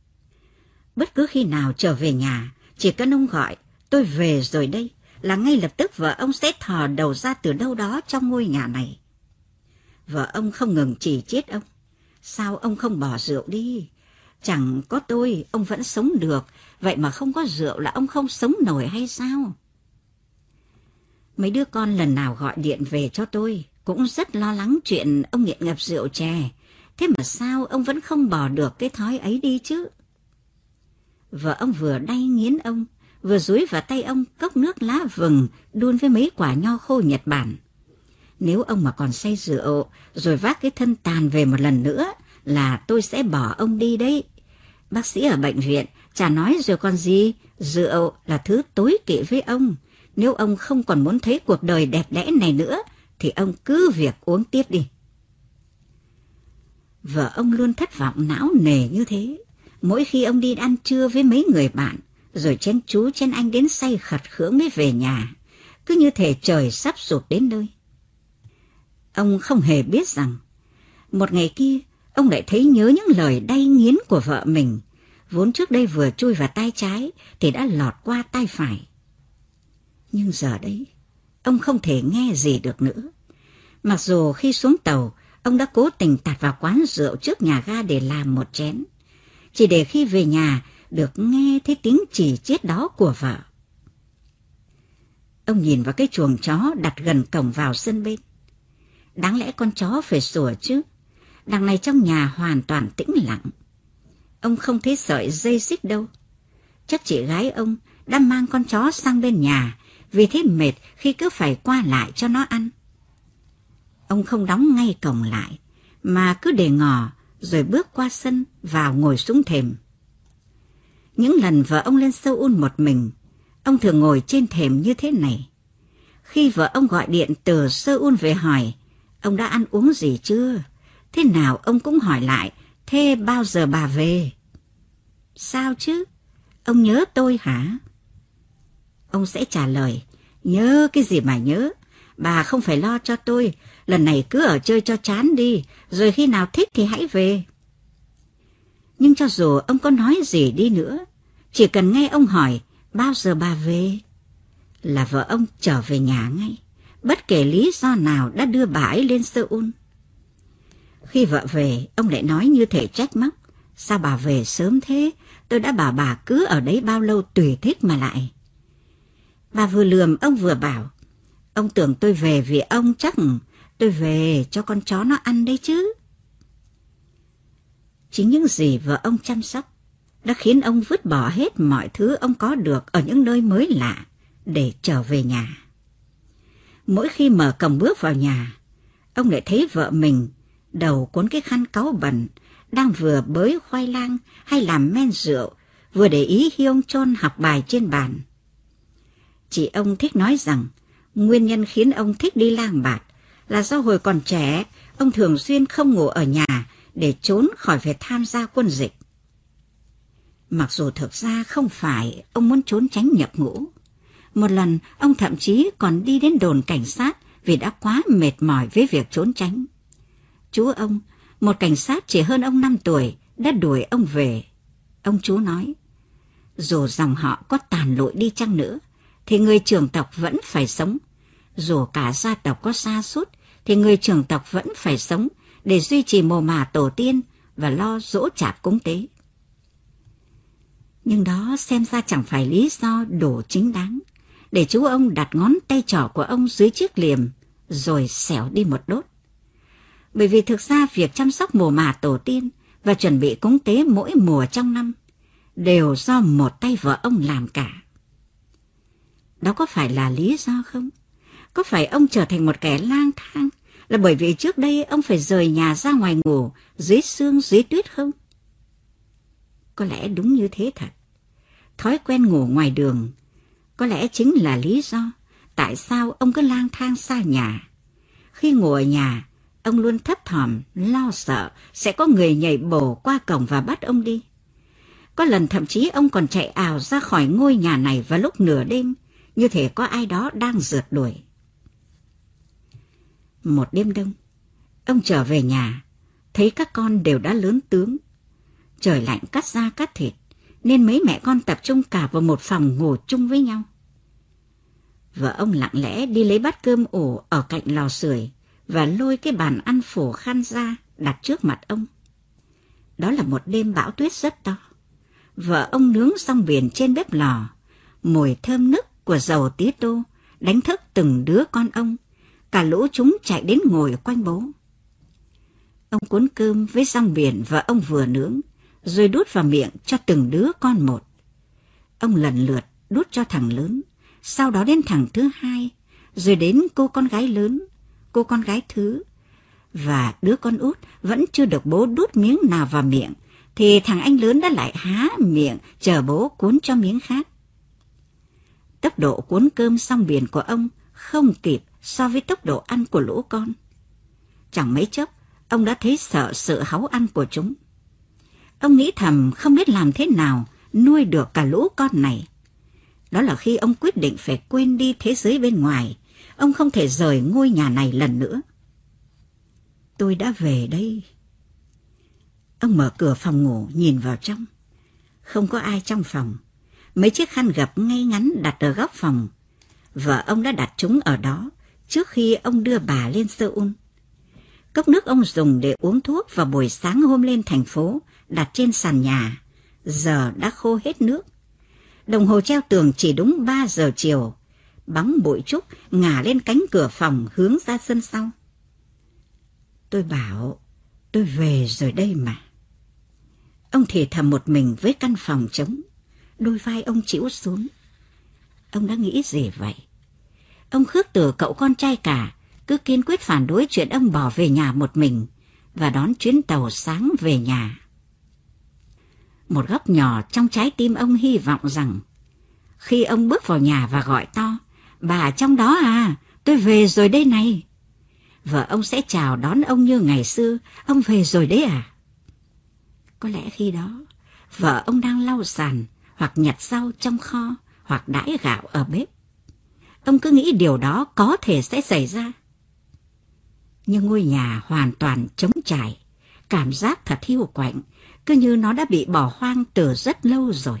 Bất cứ khi nào trở về nhà, chỉ cần ông gọi "Tôi về rồi đây" là ngay lập tức vợ ông sẽ thò đầu ra từ đâu đó trong ngôi nhà này. Vợ ông không ngừng chỉ trích ông: "Sao ông không bỏ rượu đi? Chẳng có tôi ông vẫn sống được, vậy mà không có rượu là ông không sống nổi hay sao?" Mấy đứa con lần nào gọi điện về cho tôi cũng rất lo lắng chuyện ông nghiện ngập rượu chè. Thế mà sao ông vẫn không bỏ được cái thói ấy đi chứ? Vợ ông vừa đay nghiến ông, vừa dúi vào tay ông cốc nước lá vừng đun với mấy quả nho khô Nhật Bản. Nếu ông mà còn say rượu rồi vác cái thân tàn về một lần nữa là tôi sẽ bỏ ông đi đấy. Bác sĩ ở bệnh viện chả nói rồi còn gì, rượu là thứ tối kỵ với ông. Nếu ông không còn muốn thấy cuộc đời đẹp đẽ này nữa thì ông cứ việc uống tiếp đi. Vợ ông luôn thất vọng não nề như thế. Mỗi khi ông đi ăn trưa với mấy người bạn, rồi chen chú chen anh đến say khật khưỡng mới về nhà, cứ như thể trời sắp sụp đến nơi. Ông không hề biết rằng, một ngày kia, ông lại thấy nhớ những lời đay nghiến của vợ mình, vốn trước đây vừa chui vào tai trái thì đã lọt qua tai phải. Nhưng giờ đây, ông không thể nghe gì được nữa. Mặc dù khi xuống tàu, ông đã cố tình tạt vào quán rượu trước nhà ga để làm một chén, chỉ để khi về nhà được nghe thấy tiếng chì chết đó của vợ. Ông nhìn vào cái chuồng chó đặt gần cổng vào sân bên. Đáng lẽ con chó phải sủa chứ. Đằng này trong nhà hoàn toàn tĩnh lặng. Ông không thấy sợi dây xích đâu. Chắc chị gái ông đã mang con chó sang bên nhà vì thế mệt khi cứ phải qua lại cho nó ăn. Ông không đóng ngay cổng lại mà cứ để ngỏ rồi bước qua sân vào ngồi xuống thềm. Những lần vợ ông lên Seoul một mình, ông thường ngồi trên thềm như thế này. Khi vợ ông gọi điện từ Seoul về hỏi ông đã ăn uống gì chưa, thế nào ông cũng hỏi lại, thế bao giờ bà về? Sao chứ? Ông nhớ tôi hả? Ông sẽ trả lời, nhớ cái gì mà nhớ, bà không phải lo cho tôi, lần này cứ ở chơi cho chán đi, rồi khi nào thích thì hãy về. Nhưng cho dù ông có nói gì đi nữa, chỉ cần nghe ông hỏi bao giờ bà về, là vợ ông trở về nhà ngay, bất kể lý do nào đã đưa bà ấy lên Seoul. Khi vợ về, ông lại nói như thể trách móc, sao bà về sớm thế, tôi đã bảo bà cứ ở đấy bao lâu tùy thích mà lại. Bà vừa lườm ông vừa bảo, ông tưởng tôi về vì ông, chắc tôi về cho con chó nó ăn đấy chứ. Chính những gì vợ ông chăm sóc đã khiến ông vứt bỏ hết mọi thứ ông có được ở những nơi mới lạ để trở về nhà. Mỗi khi mở cổng bước vào nhà, ông lại thấy vợ mình đầu cuốn cái khăn cáu bẩn, đang vừa bới khoai lang hay làm men rượu, vừa để ý Hyung Chon học bài trên bàn. Chị ông thích nói rằng nguyên nhân khiến ông thích đi lang bạt là do hồi còn trẻ, ông thường xuyên không ngủ ở nhà để trốn khỏi phải tham gia quân dịch. Mặc dù thực ra không phải ông muốn trốn tránh nhập ngũ. Một lần, ông thậm chí còn đi đến đồn cảnh sát vì đã quá mệt mỏi với việc trốn tránh. Chú ông, một cảnh sát chỉ hơn ông 5 tuổi, đã đuổi ông về. Ông chú nói, dù dòng họ có tàn lụi đi chăng nữa, thì người trưởng tộc vẫn phải sống. Dù cả gia tộc có sa sút, thì người trưởng tộc vẫn phải sống để duy trì mồ mả tổ tiên và lo dỗ chạp cúng tế. Nhưng đó xem ra chẳng phải lý do đủ chính đáng để chú ông đặt ngón tay trỏ của ông dưới chiếc liềm rồi xẻo đi một đốt. Bởi vì thực ra việc chăm sóc mồ mả tổ tiên và chuẩn bị cúng tế mỗi mùa trong năm đều do một tay vợ ông làm cả. Đó có phải là lý do không? Có phải ông trở thành một kẻ lang thang là bởi vì trước đây ông phải rời nhà ra ngoài ngủ dưới sương dưới tuyết không? Có lẽ đúng như thế thật. Thói quen ngủ ngoài đường có lẽ chính là lý do tại sao ông cứ lang thang xa nhà. Khi ngủ ở nhà, ông luôn thấp thỏm, lo sợ sẽ có người nhảy bổ qua cổng và bắt ông đi. Có lần thậm chí ông còn chạy ào ra khỏi ngôi nhà này vào lúc nửa đêm, như thể có ai đó đang rượt đuổi. Một đêm đông, ông trở về nhà, thấy các con đều đã lớn tướng. Trời lạnh cắt da cắt thịt, nên mấy mẹ con tập trung cả vào một phòng ngủ chung với nhau. Vợ ông lặng lẽ đi lấy bát cơm ủ ở cạnh lò sưởi và lôi cái bàn ăn phủ khăn ra đặt trước mặt ông. Đó là một đêm bão tuyết rất to. Vợ ông nướng rong biển trên bếp lò, mùi thơm nức của dầu tía tô đánh thức từng đứa con ông. Cả lũ chúng chạy đến ngồi quanh bố. Ông cuốn cơm với rong biển và ông vừa nướng, rồi đút vào miệng cho từng đứa con một. Ông lần lượt đút cho thằng lớn, sau đó đến thằng thứ hai, rồi đến cô con gái lớn, cô con gái thứ, và đứa con út vẫn chưa được bố đút miếng nào vào miệng, thì thằng anh lớn đã lại há miệng chờ bố cuốn cho miếng khác. Tốc độ cuốn cơm xong biển của ông không kịp so với tốc độ ăn của lũ con. Chẳng mấy chốc, ông đã thấy sợ sự háu ăn của chúng. Ông nghĩ thầm không biết làm thế nào nuôi được cả lũ con này. Đó là khi ông quyết định phải quên đi thế giới bên ngoài. Ông không thể rời ngôi nhà này lần nữa. Tôi đã về đây. Ông mở cửa phòng ngủ nhìn vào trong. Không có ai trong phòng. Mấy chiếc khăn gập ngay ngắn đặt ở góc phòng. Vợ ông đã đặt chúng ở đó trước khi ông đưa bà lên Seoul. Cốc nước ông dùng để uống thuốc vào buổi sáng hôm lên thành phố đặt trên sàn nhà, giờ đã khô hết nước. Đồng hồ treo tường chỉ đúng 3 giờ chiều. Bóng bụi trúc ngả lên cánh cửa phòng hướng ra sân sau. Tôi bảo, tôi về rồi đây mà. Ông thì thầm một mình với căn phòng trống. Đôi vai ông chĩu xuống. Ông đã nghĩ gì vậy? Ông khước từ cậu con trai cả, cứ kiên quyết phản đối chuyện ông bỏ về nhà một mình và đón chuyến tàu sáng về nhà. Một góc nhỏ trong trái tim ông hy vọng rằng khi ông bước vào nhà và gọi to, bà trong đó à, tôi về rồi đây này, vợ ông sẽ chào đón ông như ngày xưa, ông về rồi đấy à? Có lẽ khi đó, vợ ông đang lau sàn, hoặc nhặt rau trong kho, hoặc đãi gạo ở bếp. Ông cứ nghĩ điều đó có thể sẽ xảy ra. Nhưng ngôi nhà hoàn toàn trống trải, cảm giác thật hiu quạnh, cứ như nó đã bị bỏ hoang từ rất lâu rồi.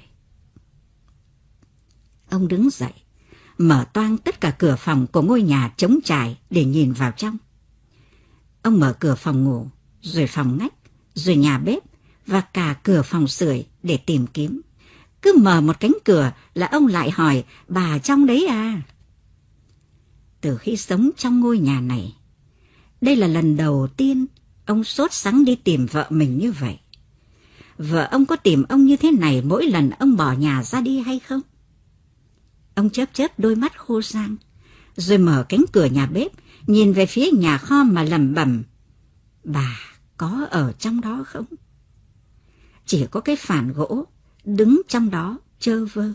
Ông đứng dậy, mở toang tất cả cửa phòng của ngôi nhà trống trải để nhìn vào trong. Ông mở cửa phòng ngủ, rồi phòng ngách, rồi nhà bếp, và cả cửa phòng sưởi để tìm kiếm. Cứ mở một cánh cửa là ông lại hỏi, bà trong đấy à? Từ khi sống trong ngôi nhà này, đây là lần đầu tiên ông sốt sắng đi tìm vợ mình như vậy. Vợ ông có tìm ông như thế này mỗi lần ông bỏ nhà ra đi hay không? Ông chớp chớp đôi mắt khô sang, rồi mở cánh cửa nhà bếp, nhìn về phía nhà kho mà lẩm bẩm, bà có ở trong đó không? Chỉ có cái phản gỗ đứng trong đó chơ vơ.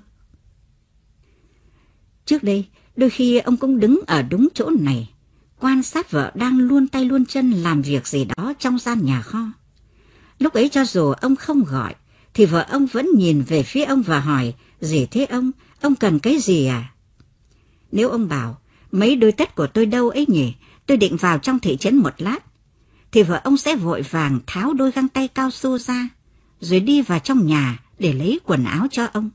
Trước đây, đôi khi ông cũng đứng ở đúng chỗ này, quan sát vợ đang luôn tay luôn chân làm việc gì đó trong gian nhà kho. Lúc ấy cho dù ông không gọi, thì vợ ông vẫn nhìn về phía ông và hỏi, gì thế ông cần cái gì à? Nếu ông bảo, mấy đôi tất của tôi đâu ấy nhỉ, tôi định vào trong thị trấn một lát, thì vợ ông sẽ vội vàng tháo đôi găng tay cao su ra, rồi đi vào trong nhà để lấy quần áo cho ông.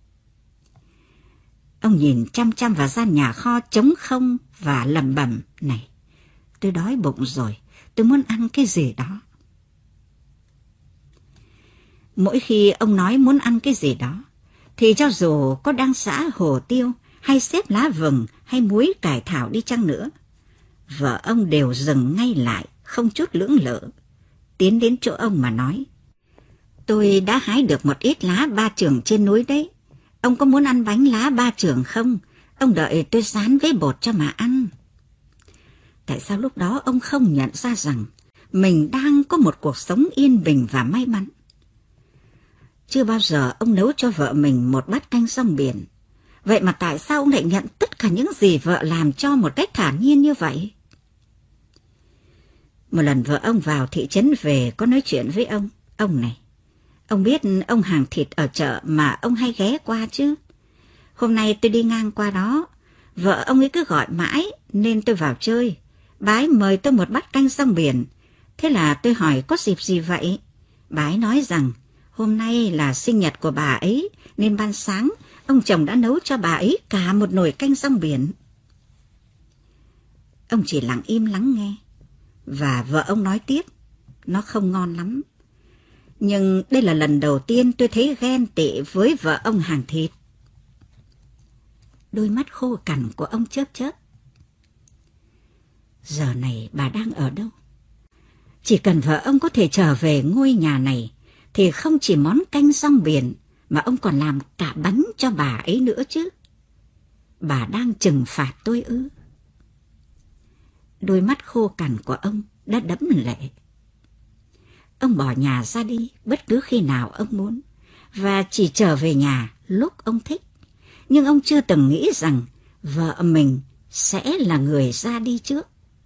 Ông nhìn chăm chăm vào gian nhà kho trống không và lẩm bẩm, này, tôi đói bụng rồi, tôi muốn ăn cái gì đó. Mỗi khi ông nói muốn ăn cái gì đó, thì cho dù có đang giã hồ tiêu, hay xếp lá vừng, hay muối cải thảo đi chăng nữa, vợ ông đều dừng ngay lại, không chút lưỡng lự, tiến đến chỗ ông mà nói, tôi đã hái được một ít lá ba chưởng trên núi đấy. Ông có muốn ăn bánh lá ba chưởng không? Ông đợi tôi rán với bột cho mà ăn. Tại sao lúc đó ông không nhận ra rằng mình đang có một cuộc sống yên bình và may mắn? Chưa bao giờ ông nấu cho vợ mình một bát canh rong biển. Vậy mà tại sao ông lại nhận tất cả những gì vợ làm cho một cách thản nhiên như vậy? Một lần vợ ông vào thị trấn về có nói chuyện với ông này, ông biết ông hàng thịt ở chợ mà ông hay ghé qua chứ? Hôm nay tôi đi ngang qua đó, vợ ông ấy cứ gọi mãi nên tôi vào chơi. Bà ấy mời tôi một bát canh rong biển. Thế là tôi hỏi có dịp gì vậy? Bà ấy nói rằng hôm nay là sinh nhật của bà ấy, nên ban sáng ông chồng đã nấu cho bà ấy cả một nồi canh rong biển. Ông chỉ lặng im lắng nghe, và vợ ông nói tiếp, nó không ngon lắm. Nhưng đây là lần đầu tiên tôi thấy ghen tị với vợ ông hàng thịt. Đôi mắt khô cằn của ông chớp chớp. Giờ này bà đang ở đâu? Chỉ cần vợ ông có thể trở về ngôi nhà này, thì không chỉ món canh rong biển, mà ông còn làm cả bánh cho bà ấy nữa chứ. Bà đang trừng phạt tôi ư? Đôi mắt khô cằn của ông đã đẫm lệ. Ông bỏ nhà ra đi bất cứ khi nào ông muốn, và chỉ trở về nhà lúc ông thích. Nhưng ông chưa từng nghĩ rằng vợ mình sẽ là người ra đi trước.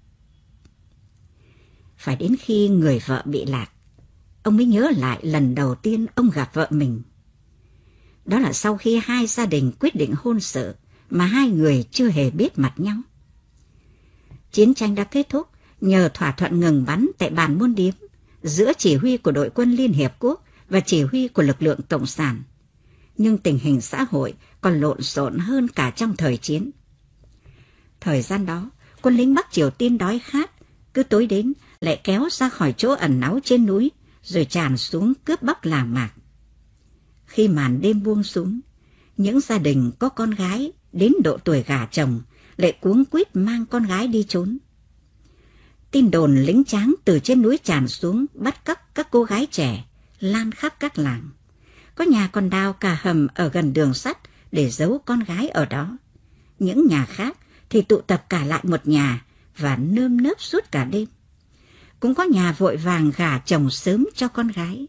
Phải đến khi người vợ bị lạc, ông mới nhớ lại lần đầu tiên ông gặp vợ mình. Đó là sau khi hai gia đình quyết định hôn sự mà hai người chưa hề biết mặt nhau. Chiến tranh đã kết thúc nhờ thỏa thuận ngừng bắn tại bàn Môn Điếm giữa chỉ huy của đội quân Liên Hiệp Quốc và chỉ huy của lực lượng Cộng sản. Nhưng tình hình xã hội còn lộn xộn hơn cả trong thời chiến. Thời gian đó, quân lính Bắc Triều Tiên đói khát, cứ tối đến lại kéo ra khỏi chỗ ẩn náu trên núi, rồi tràn xuống cướp bóc làng mạc. Khi màn đêm buông xuống, những gia đình có con gái đến độ tuổi gả chồng lại cuống quýt mang con gái đi trốn. Tin đồn lính tráng từ trên núi tràn xuống bắt cóc các cô gái trẻ, lan khắp các làng. Có nhà còn đào cả hầm ở gần đường sắt để giấu con gái ở đó. Những nhà khác thì tụ tập cả lại một nhà và nơm nớp suốt cả đêm. Cũng có nhà vội vàng gả chồng sớm cho con gái.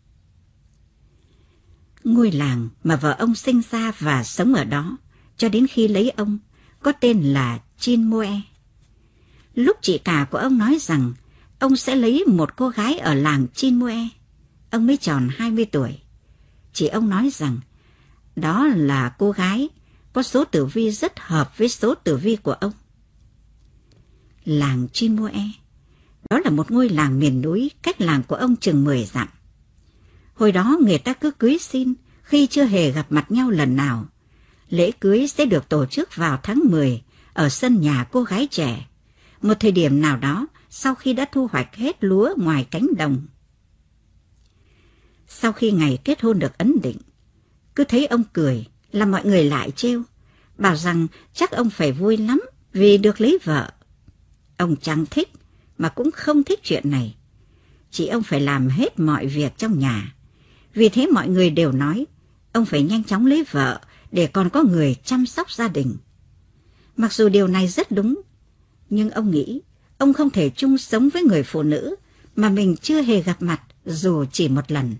Ngôi làng mà vợ ông sinh ra và sống ở đó cho đến khi lấy ông có tên là Chinmoe. Lúc chị cả của ông nói rằng ông sẽ lấy một cô gái ở làng Chinmoe, ông mới tròn 20 tuổi. Chị ông nói rằng đó là cô gái có số tử vi rất hợp với số tử vi của ông. Làng Chinmoe, đó là một ngôi làng miền núi cách làng của ông chừng 10 dặm. Hồi đó người ta cứ cưới xin khi chưa hề gặp mặt nhau lần nào. Lễ cưới sẽ được tổ chức vào tháng 10 ở sân nhà cô gái trẻ, một thời điểm nào đó sau khi đã thu hoạch hết lúa ngoài cánh đồng. Sau khi ngày kết hôn được ấn định, cứ thấy ông cười là mọi người lại trêu, bảo rằng chắc ông phải vui lắm vì được lấy vợ. Ông chẳng thích mà cũng không thích chuyện này. Chỉ ông phải làm hết mọi việc trong nhà. Vì thế mọi người đều nói ông phải nhanh chóng lấy vợ để còn có người chăm sóc gia đình. Mặc dù điều này rất đúng, nhưng ông nghĩ ông không thể chung sống với người phụ nữ mà mình chưa hề gặp mặt dù chỉ một lần.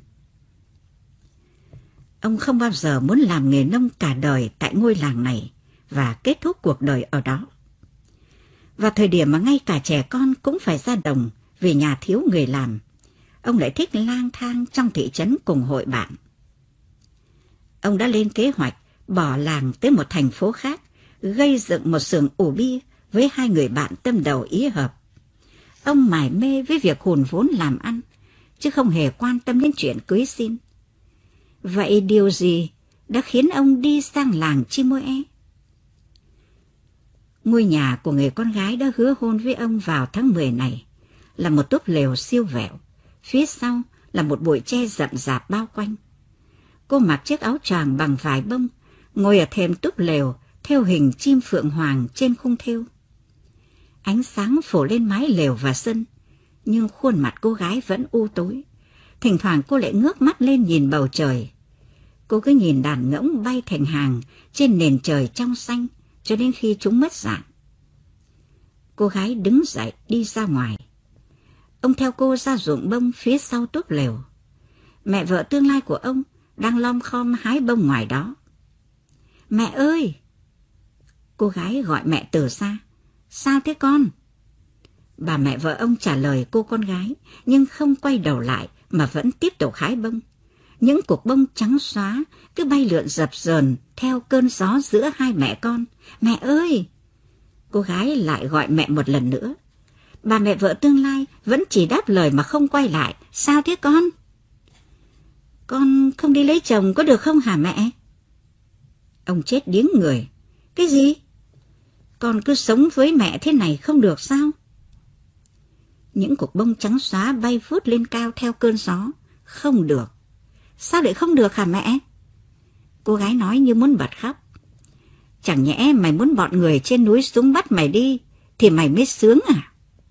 Ông không bao giờ muốn làm nghề nông cả đời tại ngôi làng này và kết thúc cuộc đời ở đó. Vào thời điểm mà ngay cả trẻ con cũng phải ra đồng vì nhà thiếu người làm, ông lại thích lang thang trong thị trấn cùng hội bạn. Ông đã lên kế hoạch bỏ làng tới một thành phố khác, gây dựng một xưởng ủ bia với hai người bạn tâm đầu ý hợp. Ông mải mê với việc hùn vốn làm ăn, chứ không hề quan tâm đến chuyện cưới xin. Vậy điều gì đã khiến ông đi sang làng Chinmoe? Ngôi nhà của người con gái đã hứa hôn với ông vào tháng 10 này là một túp lều siêu vẹo, phía sau là một bụi tre rậm rạp bao quanh. Cô mặc chiếc áo choàng bằng vải bông, ngồi ở thềm túp lều thêu hình chim phượng hoàng trên khung thêu. Ánh sáng phủ lên mái lều và sân, nhưng khuôn mặt cô gái vẫn u tối. Thỉnh thoảng cô lại ngước mắt lên nhìn bầu trời. Cô cứ nhìn đàn ngỗng bay thành hàng trên nền trời trong xanh cho đến khi chúng mất dạng. Cô gái đứng dậy đi ra ngoài. Ông theo cô ra ruộng bông phía sau túp lều. Mẹ vợ tương lai của ông đang lom khom hái bông ngoài đó. Mẹ ơi! Cô gái gọi mẹ từ xa. Sao thế con? Bà mẹ vợ ông trả lời cô con gái, nhưng không quay đầu lại mà vẫn tiếp tục hái bông. Những cục bông trắng xóa cứ bay lượn dập dờn theo cơn gió giữa hai mẹ con. Mẹ ơi! Cô gái lại gọi mẹ một lần nữa. Bà mẹ vợ tương lai vẫn chỉ đáp lời mà không quay lại. Sao thế con? Con không đi lấy chồng có được không hả mẹ? Ông chết điếng người. Cái gì? Con cứ sống với mẹ thế này không được sao? Những cục bông trắng xóa bay vút lên cao theo cơn gió. Không được. Sao lại không được hả mẹ? Cô gái nói như muốn bật khóc. Chẳng nhẽ mày muốn bọn người trên núi xuống bắt mày đi thì mày mới sướng à?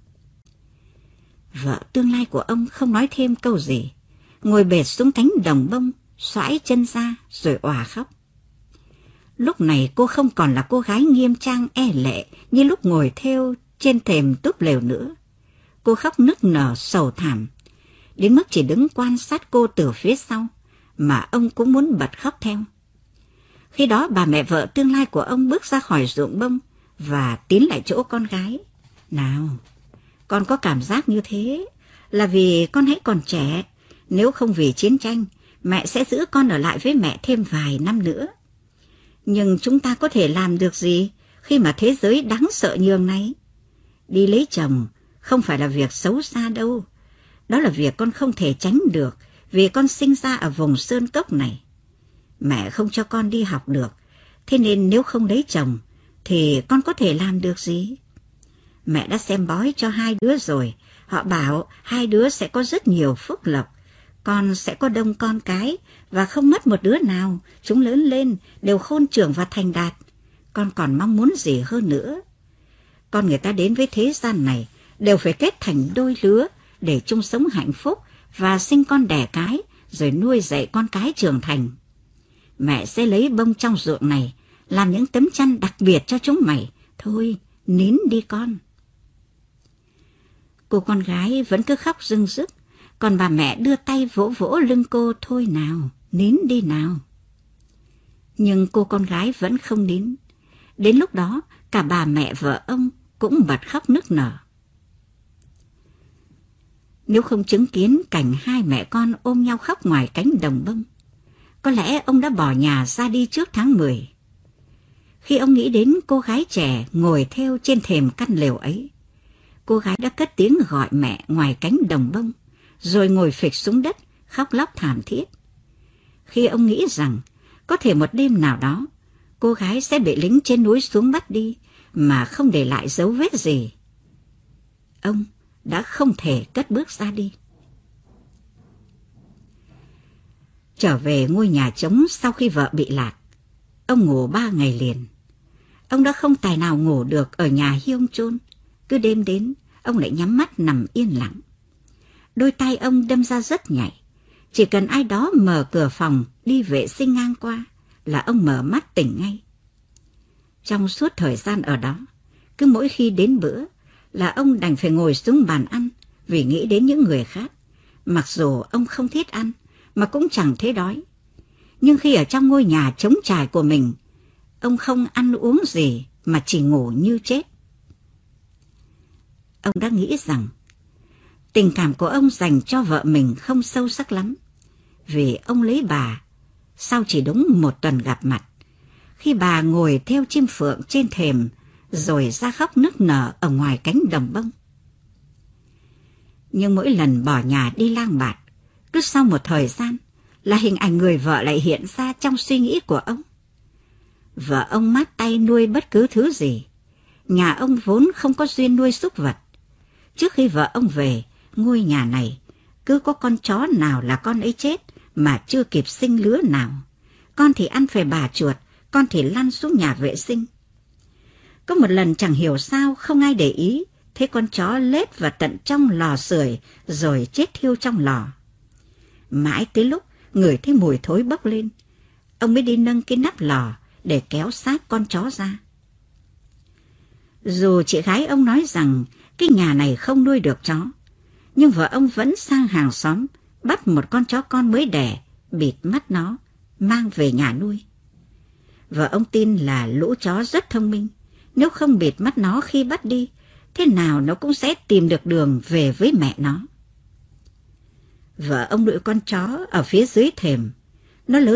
Vợ tương lai của ông không nói thêm câu gì, ngồi bệt xuống cánh đồng bông, xoãi chân ra rồi òa khóc. Lúc này cô không còn là cô gái nghiêm trang e lệ như lúc ngồi thêu trên thềm túp lều nữa. Cô khóc nức nở sầu thảm, đến mức chỉ đứng quan sát cô từ phía sau, mà ông cũng muốn bật khóc theo. Khi đó bà mẹ vợ tương lai của ông bước ra khỏi ruộng bông và tiến lại chỗ con gái. Nào, con có cảm giác như thế là vì con hãy còn trẻ, nếu không vì chiến tranh, mẹ sẽ giữ con ở lại với mẹ thêm vài năm nữa. Nhưng chúng ta có thể làm được gì khi mà thế giới đáng sợ nhường này? Đi lấy chồng không phải là việc xấu xa đâu. Đó là việc con không thể tránh được vì con sinh ra ở vùng sơn cốc này. Mẹ không cho con đi học được, thế nên nếu không lấy chồng thì con có thể làm được gì? Mẹ đã xem bói cho 2 đứa rồi, họ bảo 2 đứa sẽ có rất nhiều phúc lộc. Con sẽ có đông con cái và không mất một đứa nào, chúng lớn lên đều khôn trưởng và thành đạt. Con còn mong muốn gì hơn nữa? Con người ta đến với thế gian này đều phải kết thành đôi lứa để chung sống hạnh phúc và sinh con đẻ cái, rồi nuôi dạy con cái trưởng thành. Mẹ sẽ lấy bông trong ruộng này làm những tấm chăn đặc biệt cho chúng mày. Thôi, nín đi con. Cô con gái vẫn cứ khóc rưng rức, còn bà mẹ đưa tay vỗ vỗ lưng cô. Thôi nào, nín đi nào. Nhưng cô con gái vẫn không nín. Đến lúc đó, cả bà mẹ vợ ông cũng bật khóc nức nở. Nếu không chứng kiến cảnh 2 mẹ con ôm nhau khóc ngoài cánh đồng bông, có lẽ ông đã bỏ nhà ra đi trước tháng 10. Khi ông nghĩ đến cô gái trẻ ngồi theo trên thềm căn lều ấy, cô gái đã cất tiếng gọi mẹ ngoài cánh đồng bông, rồi ngồi phịch xuống đất, khóc lóc thảm thiết. Khi ông nghĩ rằng có thể một đêm nào đó, cô gái sẽ bị lính trên núi xuống bắt đi mà không để lại dấu vết gì, ông đã không thể cất bước ra đi. Trở về ngôi nhà trống sau khi vợ bị lạc, ông ngủ 3 ngày liền. Ông đã không tài nào ngủ được ở nhà Hiông Chôn. Cứ đêm đến, ông lại nhắm mắt nằm yên lặng. Đôi tai ông đâm ra rất nhạy. Chỉ cần ai đó mở cửa phòng đi vệ sinh ngang qua là ông mở mắt tỉnh ngay. Trong suốt thời gian ở đó, cứ mỗi khi đến bữa là ông đành phải ngồi xuống bàn ăn vì nghĩ đến những người khác. Mặc dù ông không thiết ăn, mà cũng chẳng thấy đói. Nhưng khi ở trong ngôi nhà trống trải của mình, ông không ăn uống gì mà chỉ ngủ như chết. Ông đã nghĩ rằng tình cảm của ông dành cho vợ mình không sâu sắc lắm, vì ông lấy bà sau chỉ đúng 1 tuần gặp mặt, khi bà ngồi theo chim phượng trên thềm rồi ra khóc nức nở ở ngoài cánh đồng bông. Nhưng mỗi lần bỏ nhà đi lang bạt, cứ sau một thời gian là hình ảnh người vợ lại hiện ra trong suy nghĩ của ông. Vợ ông mát tay nuôi bất cứ thứ gì. Nhà ông vốn không có duyên nuôi súc vật. Trước khi vợ ông về, ngôi nhà này cứ có con chó nào là con ấy chết mà chưa kịp sinh lứa nào. Con thì ăn phải bà chuột, con thì lăn xuống nhà vệ sinh. Có một lần chẳng hiểu sao không ai để ý, thấy con chó lết vào tận trong lò sưởi rồi chết thiêu trong lò. Mãi tới lúc ngửi thấy mùi thối bốc lên, ông mới đi nâng cái nắp lò để kéo xác con chó ra. Dù chị gái ông nói rằng cái nhà này không nuôi được chó, nhưng vợ ông vẫn sang hàng xóm bắt một con chó con mới đẻ, bịt mắt nó, mang về nhà nuôi. Vợ ông tin là lũ chó rất thông minh, nếu không bịt mắt nó khi bắt đi, thế nào nó cũng sẽ tìm được đường về với mẹ nó. Vợ ông nuôi con chó ở phía dưới thềm, nó lớn